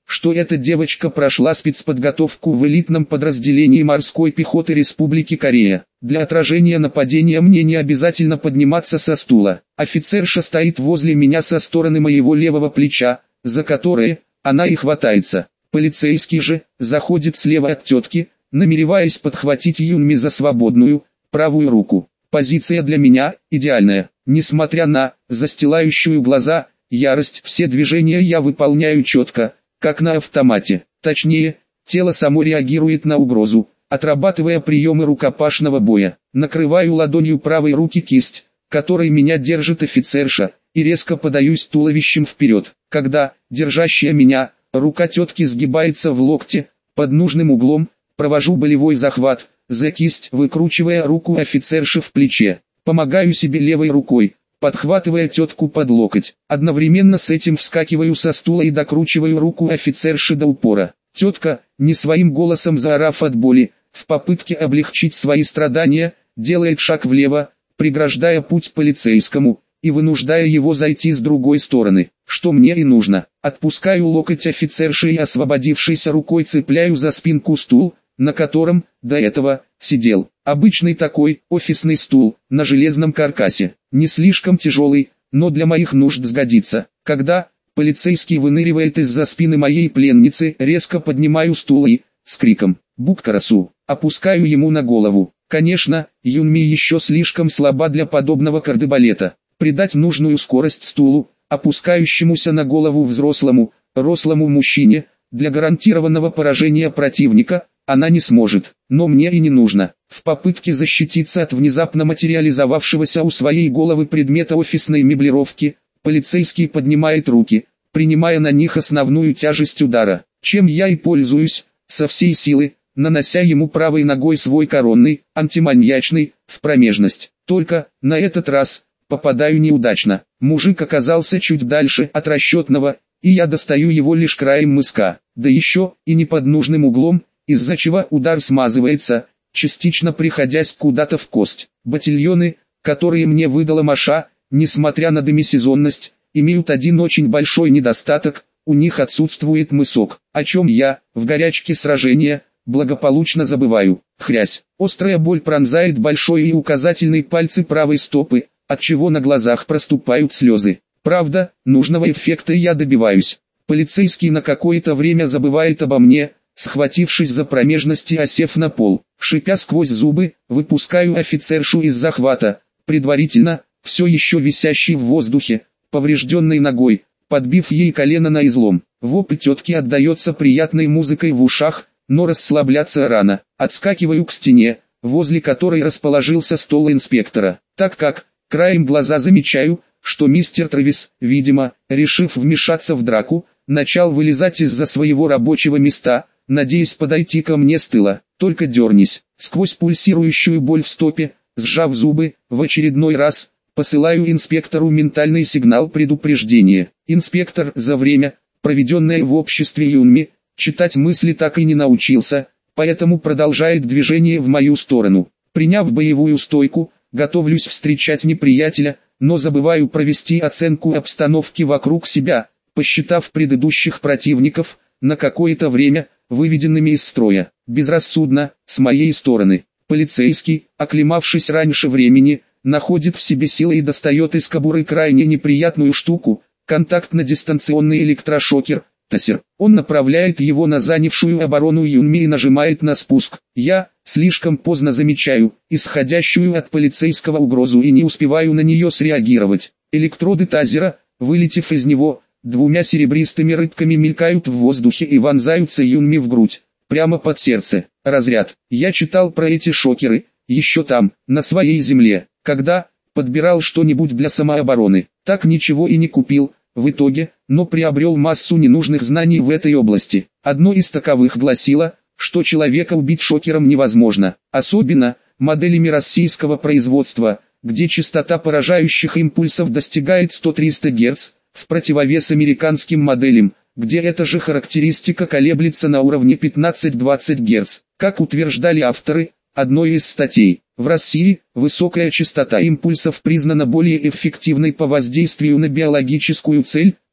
Speaker 1: что эта девочка прошла спецподготовку в элитном подразделении морской пехоты Республики Корея. Для отражения нападения мне не обязательно подниматься со стула. Офицерша стоит возле меня со стороны моего левого плеча, за которое она и хватается. Полицейский же заходит слева от тетки, намереваясь подхватить Юнми за свободную, правую руку. Позиция для меня идеальная. Несмотря на застилающую глаза ярость, все движения я выполняю четко, как на автомате. Точнее, тело само реагирует на угрозу, отрабатывая приемы рукопашного боя. Накрываю ладонью правой руки кисть, которой меня держит офицерша, и резко подаюсь туловищем вперед. Когда, держащая меня, рука тетки сгибается в локте, под нужным углом, провожу болевой захват, за кисть выкручивая руку офицерши в плече. Помогаю себе левой рукой, подхватывая тетку под локоть. Одновременно с этим вскакиваю со стула и докручиваю руку офицерши до упора. Тетка, не своим голосом заорав от боли, в попытке облегчить свои страдания, делает шаг влево, преграждая путь полицейскому, и вынуждая его зайти с другой стороны, что мне и нужно. Отпускаю локоть офицерши и освободившейся рукой цепляю за спинку стул, на котором, до этого, сидел. Обычный такой, офисный стул, на железном каркасе. Не слишком тяжелый, но для моих нужд сгодится. Когда полицейский выныривает из-за спины моей пленницы, резко поднимаю стул и, с криком «Буккарасу!», опускаю ему на голову. Конечно, Юнми еще слишком слаба для подобного кардебалета. Придать нужную скорость стулу, опускающемуся на голову взрослому, рослому мужчине, для гарантированного поражения противника, она не сможет, но мне и не нужно. В попытке защититься от внезапно материализовавшегося у своей головы предмета офисной меблировки, полицейский поднимает руки, принимая на них основную тяжесть удара, чем я и пользуюсь, со всей силы, нанося ему правой ногой свой коронный, антиманьячный, в промежность. Только, на этот раз, попадаю неудачно. Мужик оказался чуть дальше от расчетного, и я достаю его лишь краем мыска, да еще и не под нужным углом, из-за чего удар смазывается, частично приходясь куда-то в кость. Батильоны, которые мне выдала Маша, несмотря на демисезонность, имеют один очень большой недостаток, у них отсутствует мысок, о чем я, в горячке сражения, благополучно забываю. Хрясь, острая боль пронзает большой и указательный пальцы правой стопы, отчего на глазах проступают слезы. Правда, нужного эффекта я добиваюсь. Полицейский на какое-то время забывает обо мне, схватившись за промежность и осев на пол. Шипя сквозь зубы, выпускаю офицершу из захвата, предварительно, все еще висящий в воздухе, поврежденной ногой, подбив ей колено на излом. Вопль тетки отдается приятной музыкой в ушах, но расслабляться рано. Отскакиваю к стене, возле которой расположился стол инспектора, так как, краем глаза замечаю, что мистер Трэвис, видимо, решив вмешаться в драку, начал вылезать из-за своего рабочего места, надеясь подойти ко мне с тыла. Только дернись. Сквозь пульсирующую боль в стопе, сжав зубы, в очередной раз, посылаю инспектору ментальный сигнал предупреждения. Инспектор за время, проведенное в обществе Юнми, читать мысли так и не научился, поэтому продолжает движение в мою сторону. Приняв боевую стойку, готовлюсь встречать неприятеля, но забываю провести оценку обстановки вокруг себя, посчитав предыдущих противников, на какое-то время, выведенными из строя. Безрассудно, с моей стороны. Полицейский, оклемавшись раньше времени, находит в себе силы и достает из кобуры крайне неприятную штуку, контактно-дистанционный электрошокер, тасер. Он направляет его на занявшую оборону Юнми и нажимает на спуск. Я, слишком поздно замечаю, исходящую от полицейского угрозу и не успеваю на нее среагировать. Электроды тазера, вылетев из него, двумя серебристыми рыбками мелькают в воздухе и вонзаются Юнми в грудь, прямо под сердце. Разряд. Я читал про эти шокеры, еще там, на своей земле, когда подбирал что-нибудь для самообороны. Так ничего и не купил, в итоге, но приобрел массу ненужных знаний в этой области. Одно из таковых гласило, что человека убить шокером невозможно, особенно моделями российского производства, где частота поражающих импульсов достигает 100-300 Гц, в противовес американским моделям, где эта же характеристика колеблется на уровне 15-20 Гц. Как утверждали авторы одной из статей, в России высокая частота импульсов признана более эффективной по воздействию на биологическую цель,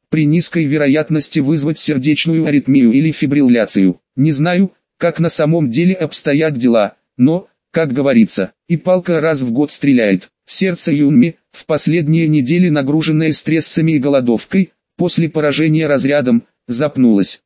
Speaker 1: при низкой вероятности вызвать сердечную аритмию или фибрилляцию. Не знаю, как на самом деле обстоят дела, но, как говорится, и палка раз в год стреляет. Сердце Юнми, в последние недели нагруженное стрессами и голодовкой, после поражения разрядом, запнулось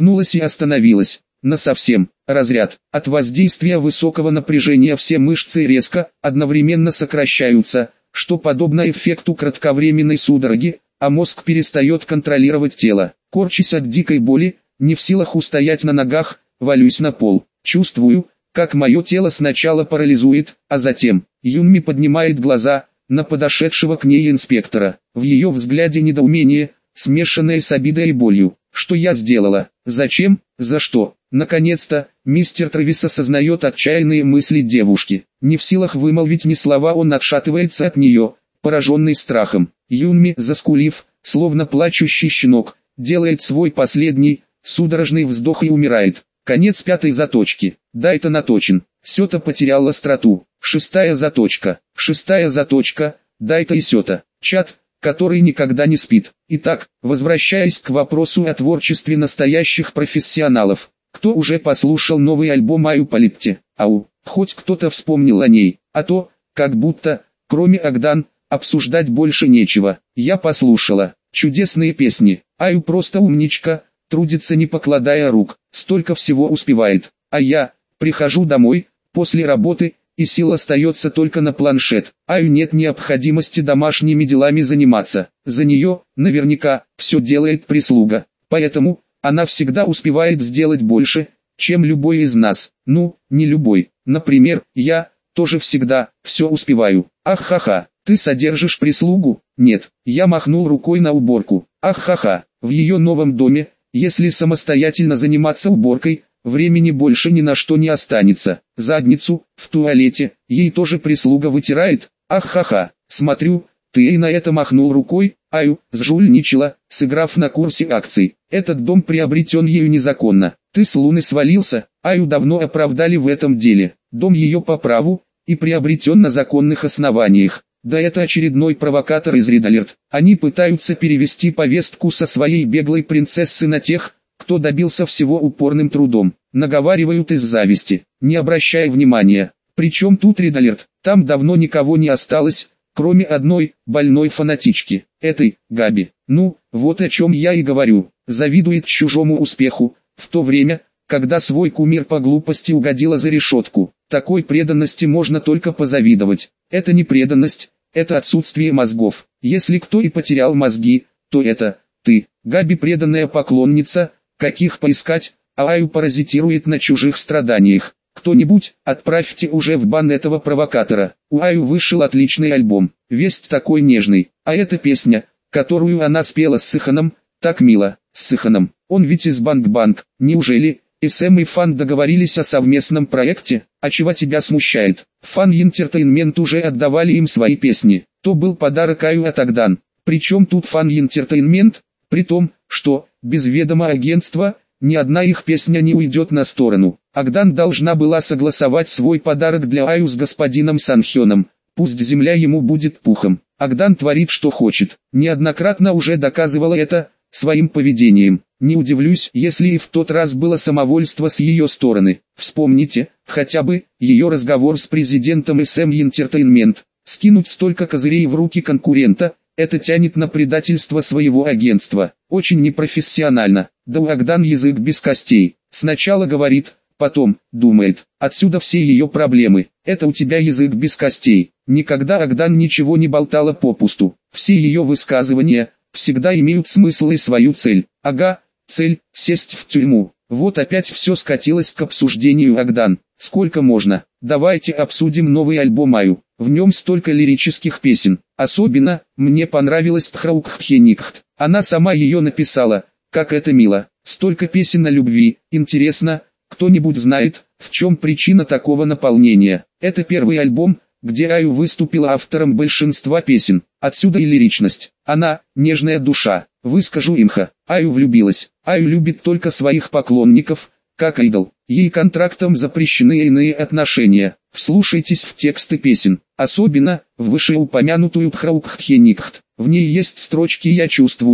Speaker 1: и остановилось. Насовсем. Разряд. От воздействия высокого напряжения все мышцы резко, одновременно сокращаются, что подобно эффекту кратковременной судороги, а мозг перестает контролировать тело. Корчась от дикой боли, не в силах устоять на ногах, валюсь на пол. Чувствую, как мое тело сначала парализует, а затем Юнми поднимает глаза на подошедшего к ней инспектора. В ее взгляде недоумение, смешанное с обидой и болью. Что я сделала? Зачем? За что? Наконец-то, мистер Трэвис осознает отчаянные мысли девушки. Не в силах вымолвить ни слова, он отшатывается от нее, пораженный страхом. Юнми, заскулив, словно плачущий щенок, делает свой последний, судорожный вздох и умирает. Конец 5 заточки. Дайта наточен. Сёта потерял остроту. 6 заточка. 6 заточка. Дайта и Сёта. Чат, который никогда не спит. Итак, возвращаясь к вопросу о творчестве настоящих профессионалов. Кто уже послушал новый альбом Аю Политте? Ау, хоть кто-то вспомнил о ней. А то, как будто, кроме Агдан, обсуждать больше нечего. Я послушала. Чудесные песни. Аю просто умничка, трудится не покладая рук. Столько всего успевает. А я, прихожу домой, после работы, и сил остается только на планшет. Аю нет необходимости домашними делами заниматься. За нее, наверняка, все делает прислуга. Поэтому, она всегда успевает сделать больше, чем любой из нас. Ну, не любой. Например, я тоже всегда все успеваю. Ах-ха-ха, ты содержишь прислугу? Нет, я махнул рукой на уборку. Ах-ха-ха, в ее новом доме, если самостоятельно заниматься уборкой, времени больше ни на что не останется. Задницу, в туалете, ей тоже прислуга вытирает. Ах-ха-ха, смотрю, ты и на это махнул рукой. Аю, сжульничала, сыграв на курсе акций. Этот дом приобретен ею незаконно. Ты с Луны свалился. Аю давно оправдали в этом деле. Дом ее по праву, и приобретен на законных основаниях. Да это очередной провокатор из Ридалерт. Они пытаются перевести повестку со своей беглой принцессы на тех, кто добился всего упорным трудом. Наговаривают из зависти, не обращая внимания. Причем тут Ридалерт? Там давно никого не осталось, кроме одной, больной фанатички, этой, Габи. Ну, вот о чем я и говорю. Завидует чужому успеху, в то время, когда свой кумир по глупости угодила за решетку. Такой преданности можно только позавидовать. Это не преданность, это отсутствие мозгов. Если кто и потерял мозги, то это ты. Габи преданная поклонница, каких поискать, а Аю паразитирует на чужих страданиях. Кто-нибудь, отправьте уже в бан этого провокатора. У Аю вышел отличный альбом, весь такой нежный. А эта песня, которую она спела с Сыханом, так мило. С Сыханом, он ведь из Банк-Банк. Неужели СМ и Фан договорились о совместном проекте? А чего тебя смущает? Фан Entertainment уже отдавали им свои песни. То был подарок Аю от Агдан. Причем тут Фан Entertainment? При том, что, без ведома агентства, ни одна их песня не уйдет на сторону. Агдан должна была согласовать свой подарок для Аю с господином Санхёном. Пусть земля ему будет пухом. Агдан творит что хочет. Неоднократно уже доказывала это своим поведением. Не удивлюсь, если и в тот раз было самовольство с ее стороны. Вспомните, хотя бы, ее разговор с президентом SM Entertainment. Скинуть столько козырей в руки конкурента, это тянет на предательство своего агентства. Очень непрофессионально. Да у Агдан язык без костей. Сначала говорит, потом думает. Отсюда все ее проблемы. Это у тебя язык без костей. Никогда Агдан ничего не болтала попусту. Все ее высказывания всегда имеют смысл и свою цель. Ага, цель – сесть в тюрьму. Вот опять все скатилось к обсуждению Агдан. Сколько можно? Давайте обсудим новый альбом Аю. В нем столько лирических песен. Особенно, мне понравилась Пхраукхеникхт. Она сама ее написала, как это мило. Столько песен о любви. Интересно, кто-нибудь знает, в чем причина такого наполнения? Это первый альбом, где Аю выступила автором большинства песен. Отсюда и лиричность. Она – нежная душа. Выскажу имха. Аю влюбилась. Аю любит только своих поклонников, как идол. Ей контрактом запрещены иные отношения. Вслушайтесь в тексты песен, особенно в вышеупомянутую Пхраукхеникхт. В ней есть строчки «Я чувствую,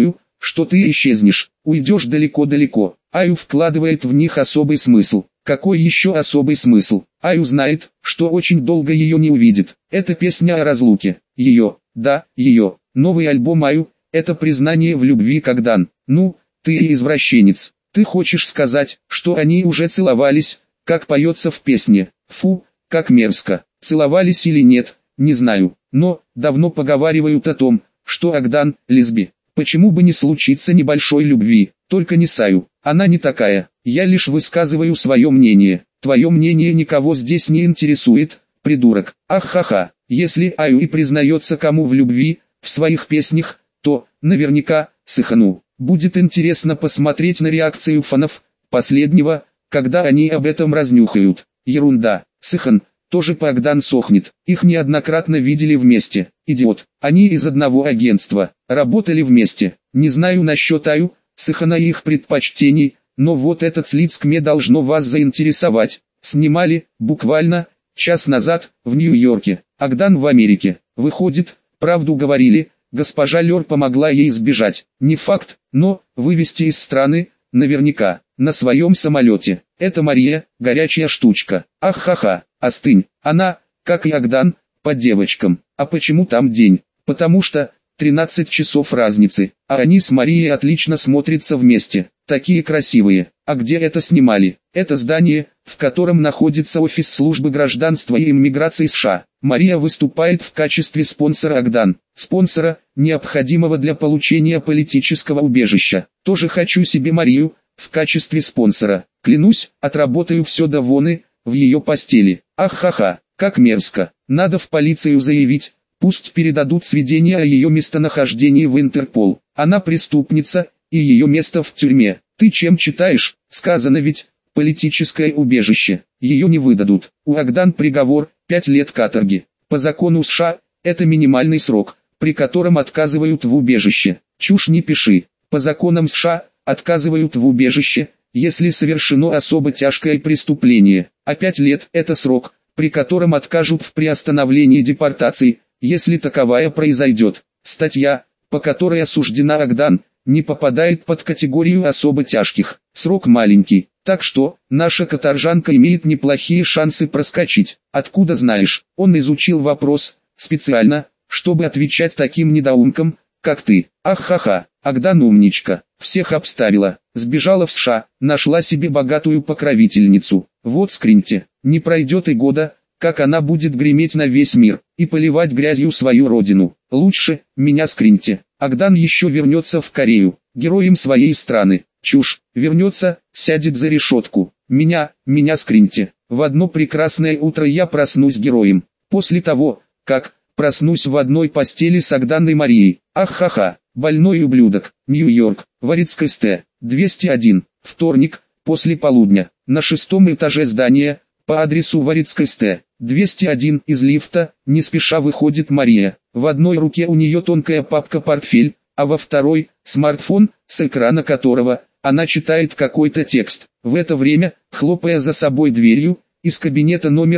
Speaker 1: что ты исчезнешь, уйдешь далеко-далеко. Аю вкладывает в них особый смысл. Какой еще особый смысл? Аю знает, что очень долго ее не увидит. Это песня о разлуке. Ее, да, ее. Новый альбом Аю – это признание в любви к Агдан. Ну, ты и извращенец. Ты хочешь сказать, что они уже целовались, как поется в песне? Фу, как мерзко. Целовались или нет, не знаю. Но, давно поговаривают о том, что Агдан – лесби. Почему бы не случиться небольшой любви? Только не с Аю. Она не такая. Я лишь высказываю свое мнение. Твое мнение никого здесь не интересует, придурок. Ах-ха-ха. Если Аю и признается кому в любви, в своих песнях, то, наверняка, Сыхану. Будет интересно посмотреть на реакцию фанов последнего, когда они об этом разнюхают. Ерунда. Сыхан тоже по Агдан сохнет. Их неоднократно видели вместе. Идиот. Они из одного агентства. Работали вместе. Не знаю насчет Аю, Сыхана и их предпочтений, но вот этот слицкме должно вас заинтересовать. Снимали, буквально, час назад, в Нью-Йорке. Агдан в Америке. Выходит, правду говорили, госпожа Лёр помогла ей сбежать. Не факт, но, вывести из страны, наверняка, на своем самолете. Это Мария, горячая штучка. Ах-ха-ха, остынь. Она, как и Агдан, по девочкам. А почему там день? Потому что 13 часов разницы, а они с Марией отлично смотрятся вместе. Такие красивые. А где это снимали? Это здание, в котором находится офис службы гражданства и иммиграции США. Мария выступает в качестве спонсора Агдан. Спонсора, необходимого для получения политического убежища. Тоже хочу себе Марию, в качестве спонсора. Клянусь, отработаю все до воны, в ее постели. Ах-ха-ха, как мерзко. Надо в полицию заявить, пусть передадут сведения о ее местонахождении в Интерпол. Она преступница, и ее место в тюрьме. Ты чем читаешь? Сказано ведь, политическое убежище. Ее не выдадут. У Агдан приговор, 5 лет каторги. По закону США, это минимальный срок, при котором отказывают в убежище. Чушь не пиши. По законам США, отказывают в убежище, если совершено особо тяжкое преступление. А 5 лет – это срок, при котором откажут в приостановлении депортации, если таковая произойдет. Статья, по которой осуждена Агдан, не попадает под категорию особо тяжких. Срок маленький, так что, наша каторжанка имеет неплохие шансы проскочить. Откуда знаешь? Он изучил вопрос, специально, чтобы отвечать таким недоумкам, как ты. Ах-ха-ха, Агдан умничка, всех обставила, сбежала в США, нашла себе богатую покровительницу. Вот скриньте, не пройдет и года, как она будет греметь на весь мир, и поливать грязью свою родину. Лучше, меня скриньте. Агдан еще вернется в Корею, героем своей страны. Чушь, вернется, сядет за решетку. Меня скриньте. В одно прекрасное утро я проснусь героем. После того, как проснусь в одной постели с Агданой Марией. Ах-ха-ха, больной ублюдок. Нью-Йорк, Варицкой Ст. 201. Вторник, после полудня. На 6-м этаже здания, по адресу Варицкой Ст. 201 из лифта, не спеша выходит Мария. В одной руке у нее тонкая папка-портфель, а во второй – смартфон, с экрана которого она читает какой-то текст. В это время, хлопая за собой дверью, из кабинета номер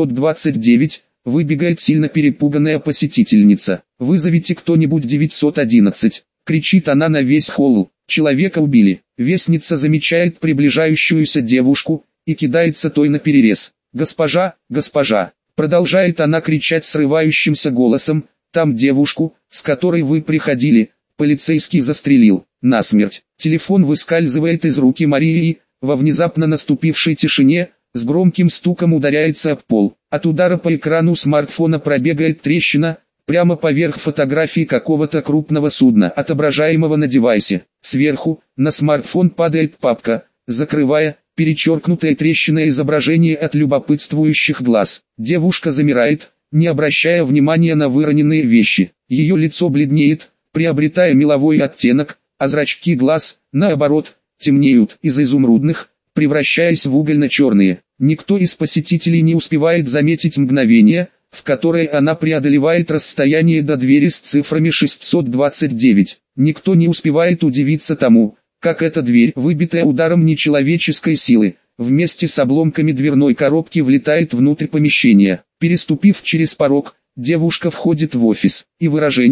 Speaker 1: 629, выбегает сильно перепуганная посетительница. «Вызовите кто-нибудь 911!» – кричит она на весь холл. «Человека убили!» Вестница замечает приближающуюся девушку и кидается той наперерез. «Госпожа, госпожа!» – продолжает она кричать срывающимся голосом. «Там девушку, с которой вы приходили, полицейский застрелил, насмерть». Телефон выскальзывает из руки Марии и, во внезапно наступившей тишине, с громким стуком ударяется об пол. От удара по экрану смартфона пробегает трещина, прямо поверх фотографии какого-то крупного судна, отображаемого на девайсе. Сверху, на смартфон падает папка, закрывая перечеркнутое трещиной изображение от любопытствующих глаз. Девушка замирает, не обращая внимания на выроненные вещи. Ее лицо бледнеет, приобретая меловой оттенок, а зрачки глаз, наоборот, темнеют из изумрудных, превращаясь в угольно-черные. Никто из посетителей не успевает заметить мгновение, в которое она преодолевает расстояние до двери с цифрами 629. Никто не успевает удивиться тому, как эта дверь, выбитая ударом нечеловеческой силы, вместе с обломками дверной коробки влетает внутрь помещения. Переступив через порог, девушка входит в офис, и выражение,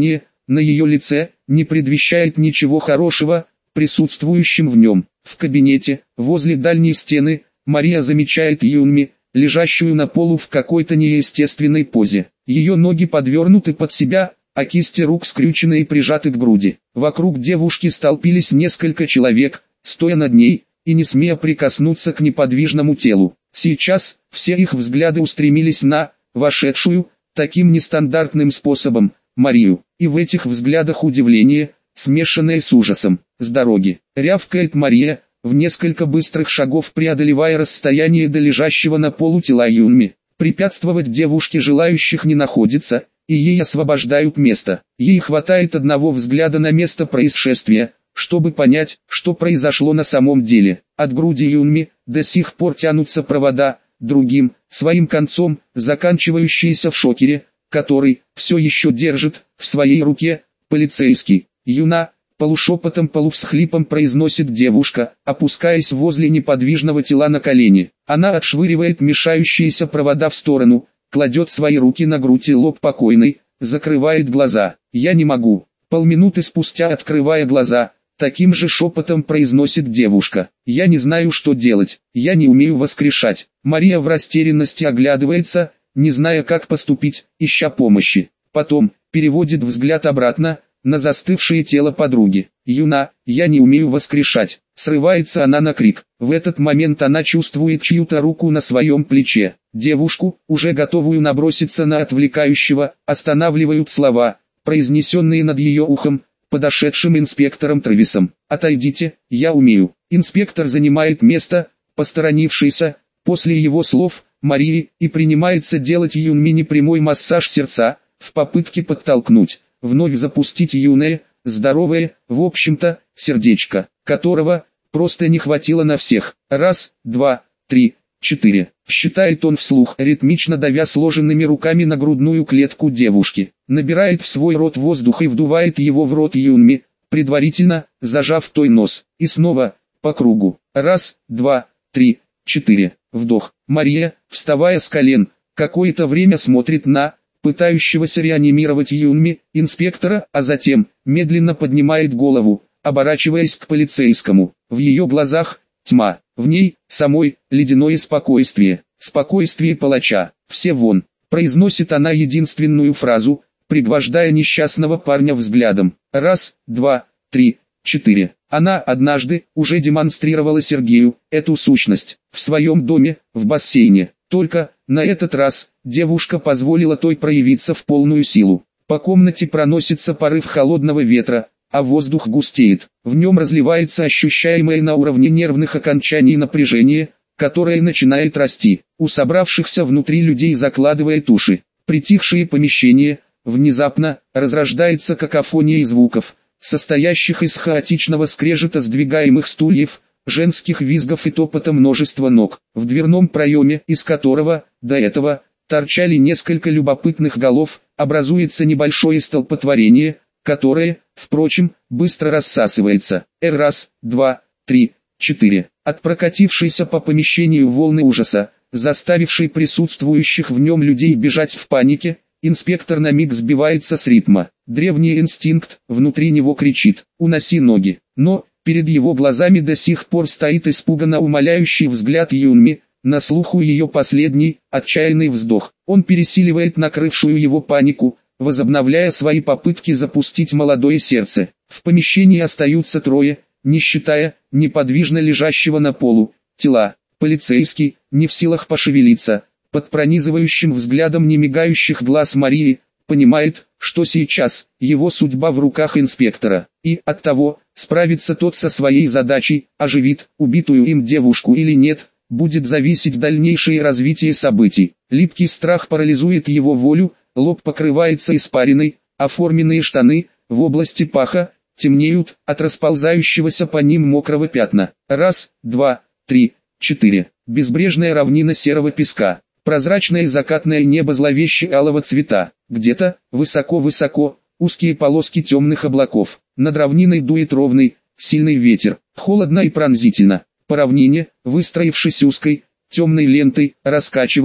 Speaker 1: на ее лице, не предвещает ничего хорошего, присутствующим в нем. В кабинете, возле дальней стены, Мария замечает Юнми, лежащую на полу в какой-то неестественной позе. Ее ноги подвернуты под себя, а кисти рук скрючены и прижаты к груди. Вокруг девушки столпились несколько человек, стоя над ней, и не смея прикоснуться к неподвижному телу. Сейчас, все их взгляды устремились на, вошедшую, таким нестандартным способом, Марию. И в этих взглядах удивление, смешанное с ужасом. «С дороги!» — рявкает Мария, в несколько быстрых шагов преодолевая расстояние до лежащего на полу тела Юнми. Препятствовать девушке желающих не находится, и ей освобождают место. Ей хватает одного взгляда на место происшествия, чтобы понять, что произошло на самом деле. От груди Юнми до сих пор тянутся провода, другим, своим концом, заканчивающиеся в шокере, который все еще держит в своей руке полицейский. «Юна», полушепотом полувсхлипом произносит девушка, опускаясь возле неподвижного тела на колени. Она отшвыривает мешающиеся провода в сторону, кладет свои руки на грудь и лоб покойной, закрывает глаза. «Я не могу». Полминуты спустя, открывая глаза, таким же шепотом произносит девушка. «Я не знаю, что делать, я не умею воскрешать». Мария в растерянности оглядывается, не зная, как поступить, ища помощи. Потом, переводит взгляд обратно, на застывшее тело подруги. «Юна, я не умею воскрешать». Срывается она на крик. В этот момент она чувствует чью-то руку на своем плече. Девушку, уже готовую наброситься на отвлекающего, останавливают слова, произнесенные над ее ухом, подошедшим инспектором Трэвисом. «Отойдите, я умею». Инспектор занимает место, посторонившийся, после его слов, Марии, и принимается делать Юнми непрямой массаж сердца, в попытке подтолкнуть, вновь запустить юное, здоровое, в общем-то, сердечко, которого просто не хватило на всех. «Раз, два, три, четыре», считает он вслух, ритмично давя сложенными руками на грудную клетку девушки. Набирает в свой рот воздух и вдувает его в рот Юнми, предварительно зажав той нос. И снова, по кругу. «Раз, два, три, четыре». Вдох. Мария, вставая с колен, какое-то время смотрит на пытающегося реанимировать Юнми, инспектора, а затем, медленно поднимает голову, оборачиваясь к полицейскому. В ее глазах тьма, в ней, самой, ледяное спокойствие, спокойствие палача. «Все вон», произносит она единственную фразу, пригвождая несчастного парня взглядом. «Раз, два, три, четыре». Она однажды уже демонстрировала Сергею эту сущность в своем доме, в бассейне. Только, на этот раз, девушка позволила той проявиться в полную силу. По комнате проносится порыв холодного ветра, а воздух густеет. В нем разливается ощущаемое на уровне нервных окончаний напряжение, которое начинает расти. У собравшихся внутри людей закладывает уши. Притихшее помещение, внезапно, разрождается какофонией звуков, состоящих из хаотичного скрежета сдвигаемых стульев, женских визгов и топота множества ног. В дверном проеме, из которого, до этого, торчали несколько любопытных голов, образуется небольшое столпотворение, которое, впрочем, быстро рассасывается. Раз, два, три, четыре. От прокатившейся по помещению волны ужаса, заставившей присутствующих в нем людей бежать в панике, инспектор на миг сбивается с ритма. Древний инстинкт внутри него кричит: «Уноси ноги!» Но, перед его глазами до сих пор стоит испуганно умоляющий взгляд Юнми, на слуху ее последний, отчаянный вздох. Он пересиливает накрывшую его панику, возобновляя свои попытки запустить молодое сердце. В помещении остаются трое, не считая неподвижно лежащего на полу тела. Полицейский, не в силах пошевелиться, под пронизывающим взглядом немигающих глаз Марии, понимает, что сейчас его судьба в руках инспектора, и оттого, справится тот со своей задачей, оживит убитую им девушку или нет, будет зависеть дальнейшее развитие событий. Липкий страх парализует его волю, лоб покрывается испариной, а форменные штаны, в области паха, темнеют от расползающегося по ним мокрого пятна. Раз, два, три, четыре. Безбрежная равнина серого песка. Прозрачное закатное небо зловеще алого цвета. Где-то, высоко-высоко, узкие полоски темных облаков. Над равниной дует ровный, сильный ветер. Холодно и пронзительно. По равнине, выстроившись узкой, темной лентой, раскачиваясь,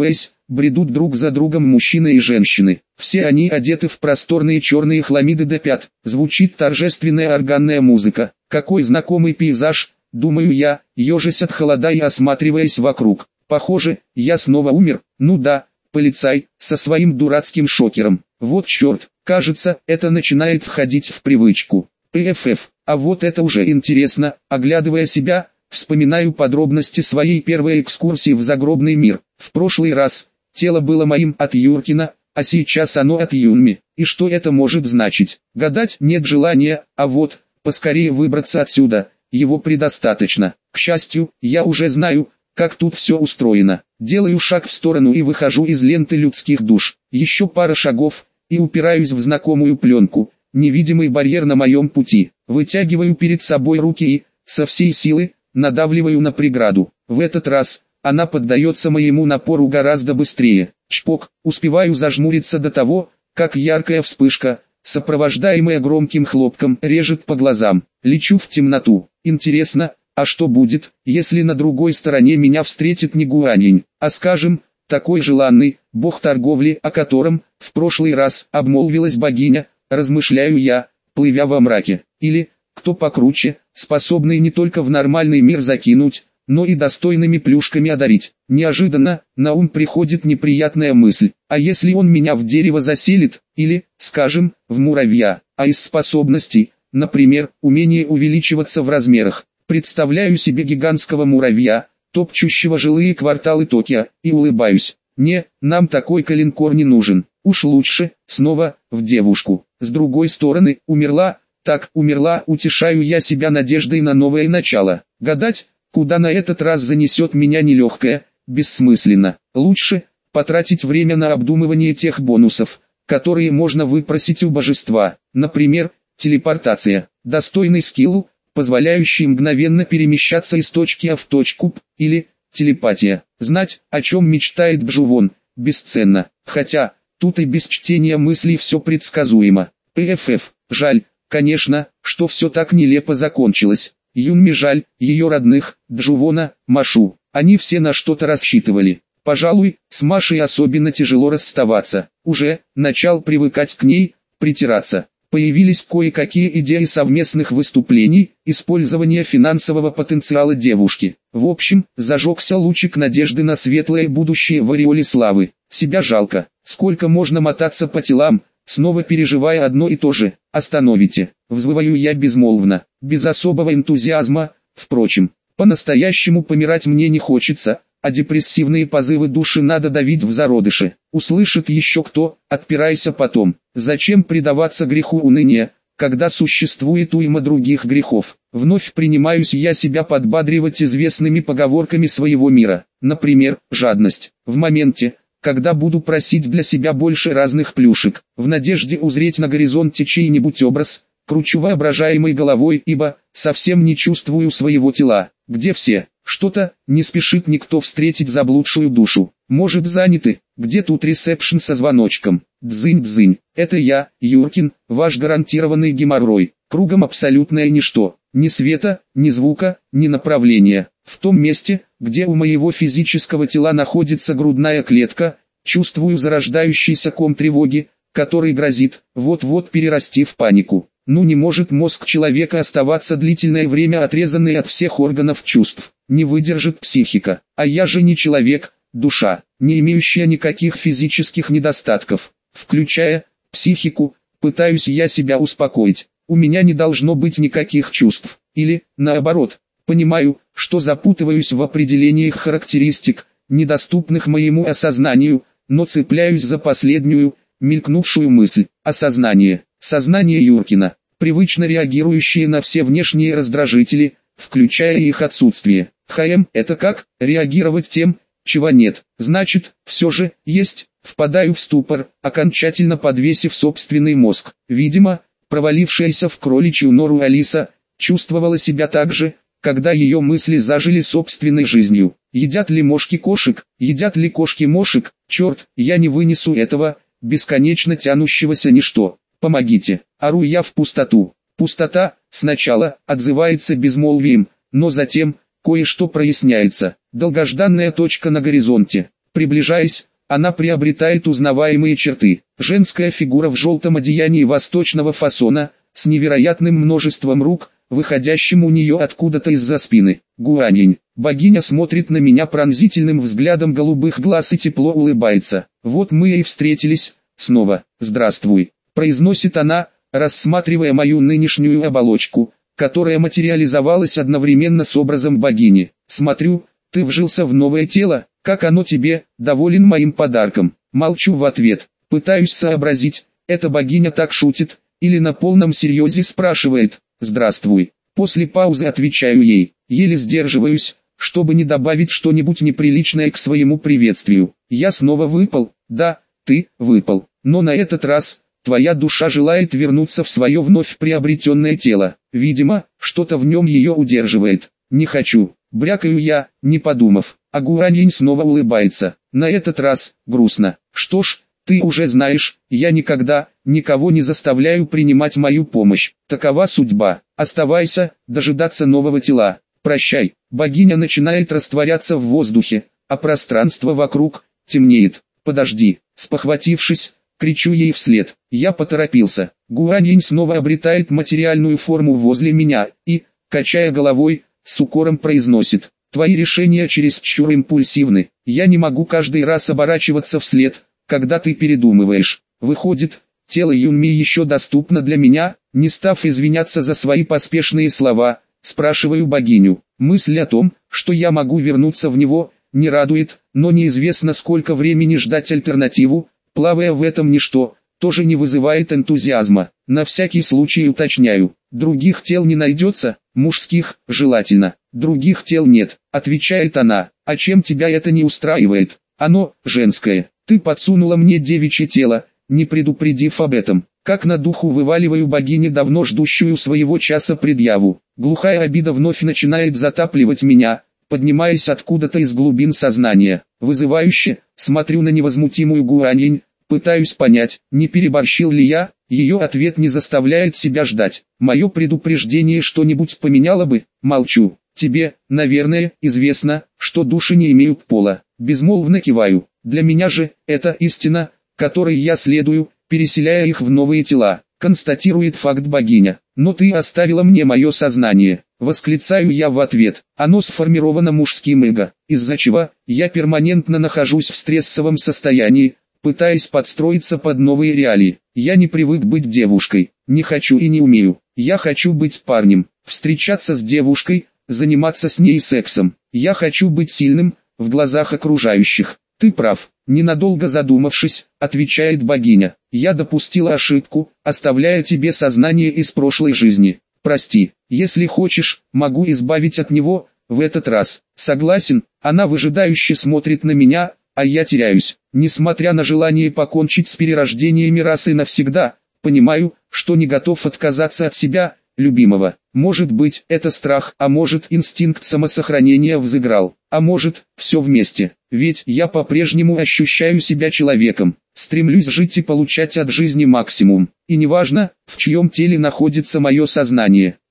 Speaker 1: бредут друг за другом мужчины и женщины. Все они одеты в просторные черные хламиды до пят. Звучит торжественная органная музыка. Какой знакомый пейзаж, думаю я, ежась от холода и осматриваясь вокруг. Похоже, я снова умер. Ну да, полицай, со своим дурацким шокером. Вот черт, кажется, это начинает входить в привычку. ПФФ, а вот это уже интересно. Оглядывая себя, вспоминаю подробности своей первой экскурсии в загробный мир. В прошлый раз тело было моим от Юркина, а сейчас оно от Юнми. И что это может значить? Гадать нет желания, а вот, поскорее выбраться отсюда, его предостаточно. К счастью, я уже знаю, как тут все устроено. Делаю шаг в сторону и выхожу из ленты людских душ. Еще пара шагов, и упираюсь в знакомую пленку. Невидимый барьер на моем пути. Вытягиваю перед собой руки и, со всей силы, надавливаю на преграду. В этот раз она поддается моему напору гораздо быстрее. Чпок, успеваю зажмуриться до того, как яркая вспышка, сопровождаемая громким хлопком, режет по глазам. Лечу в темноту. Интересно, а что будет, если на другой стороне меня встретит не Гуанинь, а скажем, такой желанный, бог торговли, о котором, в прошлый раз, обмолвилась богиня, размышляю я, плывя во мраке. Или, кто покруче, способный не только в нормальный мир закинуть, но и достойными плюшками одарить. Неожиданно, на ум приходит неприятная мысль, а если он меня в дерево заселит, или, скажем, в муравья, а из способностей, например, умение увеличиваться в размерах. Представляю себе гигантского муравья, топчущего жилые кварталы Токио, и улыбаюсь. Не, нам такой калинкор не нужен. Уж лучше, снова, в девушку. С другой стороны, умерла, так умерла, утешаю я себя надеждой на новое начало. Гадать, куда на этот раз занесет меня нелегкое, бессмысленно. Лучше потратить время на обдумывание тех бонусов, которые можно выпросить у божества. Например, телепортация. Достойный скилл, позволяющий мгновенно перемещаться из точки А в точку П, или телепатия. Знать, о чем мечтает Бжувон, бесценно. Хотя, тут и без чтения мыслей все предсказуемо. ПФФ, жаль, конечно, что все так нелепо закончилось. Юнми жаль, ее родных, Джувона, Машу. Они все на что-то рассчитывали. Пожалуй, с Машей особенно тяжело расставаться. Уже начал привыкать к ней, притираться. Появились кое-какие идеи совместных выступлений, использования финансового потенциала девушки. В общем, зажегся лучик надежды на светлое будущее в ореоле славы. Себя жалко. Сколько можно мотаться по телам, снова переживая одно и то же. Остановите. Взвываю я безмолвно, без особого энтузиазма. Впрочем, по-настоящему помирать мне не хочется, а депрессивные позывы души надо давить в зародыше. Услышит еще кто, отпирайся потом. Зачем предаваться греху уныния, когда существует уйма других грехов? Вновь принимаюсь я себя подбадривать известными поговорками своего мира. Например, жадность. В моменте, когда буду просить для себя больше разных плюшек, в надежде узреть на горизонте чей-нибудь образ, кручу воображаемой головой, ибо совсем не чувствую своего тела. Где все? Что-то, не спешит никто встретить заблудшую душу. Может, заняты? Где тут ресепшн со звоночком? Дзынь-дзынь. Это я, Юркин, ваш гарантированный геморрой. Кругом абсолютное ничто. Ни света, ни звука, ни направления. В том месте, где у моего физического тела находится грудная клетка, чувствую зарождающийся ком тревоги, который грозит вот-вот перерасти в панику. Ну не может мозг человека оставаться длительное время отрезанный от всех органов чувств. Не выдержит психика. А я же не человек, душа, не имеющая никаких физических недостатков. Включая психику, пытаюсь я себя успокоить. У меня не должно быть никаких чувств. Или, наоборот, понимаю, что запутываюсь в определениях характеристик, недоступных моему осознанию, но цепляюсь за последнюю, мелькнувшую мысль. Осознание. Сознание Юркина, привычно реагирующее на все внешние раздражители, включая их отсутствие. Это как реагировать тем, чего нет? Значит, все же, есть. Впадаю в ступор, окончательно подвесив собственный мозг. Видимо, провалившаяся в кроличью нору Алиса, чувствовала себя так же, когда ее мысли зажили собственной жизнью. Едят ли мошки кошек, едят ли кошки мошек? Черт, я не вынесу этого, бесконечно тянущегося ничто. Помогите, ору я в пустоту. Пустота, сначала, отзывается безмолвием, но затем, кое-что проясняется. Долгожданная точка на горизонте. Приближаясь, она приобретает узнаваемые черты. Женская фигура в желтом одеянии восточного фасона, с невероятным множеством рук, выходящим у нее откуда-то из-за спины. Гуаньинь. Богиня смотрит на меня пронзительным взглядом голубых глаз и тепло улыбается. Вот мы и встретились, снова. «Здравствуй», произносит она, рассматривая мою нынешнюю оболочку, которая материализовалась одновременно с образом богини. «Смотрю, ты вжился в новое тело, как оно тебе, доволен моим подарком?» Молчу в ответ, пытаюсь сообразить, эта богиня так шутит, или на полном серьезе спрашивает. «Здравствуй». После паузы отвечаю ей, еле сдерживаюсь, чтобы не добавить что-нибудь неприличное к своему приветствию. «Я снова выпал». «Да, ты выпал, но на этот раз твоя душа желает вернуться в свое вновь приобретенное тело. Видимо, что-то в нем ее удерживает». «Не хочу», брякаю я, не подумав. А Гуаньинь снова улыбается, на этот раз грустно. «Что ж, ты уже знаешь, я никогда никого не заставляю принимать мою помощь. Такова судьба. Оставайся, дожидаться нового тела. Прощай». Богиня начинает растворяться в воздухе, а пространство вокруг темнеет. «Подожди», спохватившись, кричу ей вслед. Я поторопился. Гуаньинь снова обретает материальную форму возле меня и, качая головой, с укором произносит: «Твои решения чересчур импульсивны. Я не могу каждый раз оборачиваться вслед, когда ты передумываешь. Выходит, тело Юнми еще доступно для меня?» Не став извиняться за свои поспешные слова, спрашиваю богиню. Мысль о том, что я могу вернуться в него, не радует, но неизвестно сколько времени ждать альтернативу, плавая в этом ничто, тоже не вызывает энтузиазма. На всякий случай уточняю: других тел не найдется? Мужских, желательно. Других тел нет, отвечает она. А чем тебя это не устраивает? Оно, женское. Ты подсунула мне девичье тело, не предупредив об этом. Как на духу вываливаю богине давно ждущую своего часа предъяву. Глухая обида вновь начинает затапливать меня, поднимаясь откуда-то из глубин сознания. Вызывающе, смотрю на невозмутимую Гуаньинь, пытаюсь понять, не переборщил ли я. Ее ответ не заставляет себя ждать. Мое предупреждение что-нибудь поменяло бы? Молчу. Тебе, наверное, известно, что души не имеют пола. Безмолвно киваю. Для меня же, это истина, которой я следую, переселяя их в новые тела. Констатирует факт богиня. Но ты оставила мне мое сознание. Восклицаю я в ответ. Оно сформировано мужским эго, из-за чего я перманентно нахожусь в стрессовом состоянии, пытаясь подстроиться под новые реалии. Я не привык быть девушкой, не хочу и не умею. Я хочу быть парнем, встречаться с девушкой, заниматься с ней сексом. Я хочу быть сильным в глазах окружающих. Ты прав, ненадолго задумавшись, отвечает богиня. Я допустила ошибку, оставляя тебе сознание из прошлой жизни. Прости, если хочешь, могу избавить от него в этот раз. Согласен? Она выжидающе смотрит на меня, а я теряюсь. Несмотря на желание покончить с перерождениями раз и навсегда, понимаю, что не готов отказаться от себя, любимого. Может быть, это страх, а может, инстинкт самосохранения взыграл, а может, все вместе. Ведь я по-прежнему ощущаю себя человеком, стремлюсь жить и получать от жизни максимум. И неважно, в чьем теле находится мое сознание.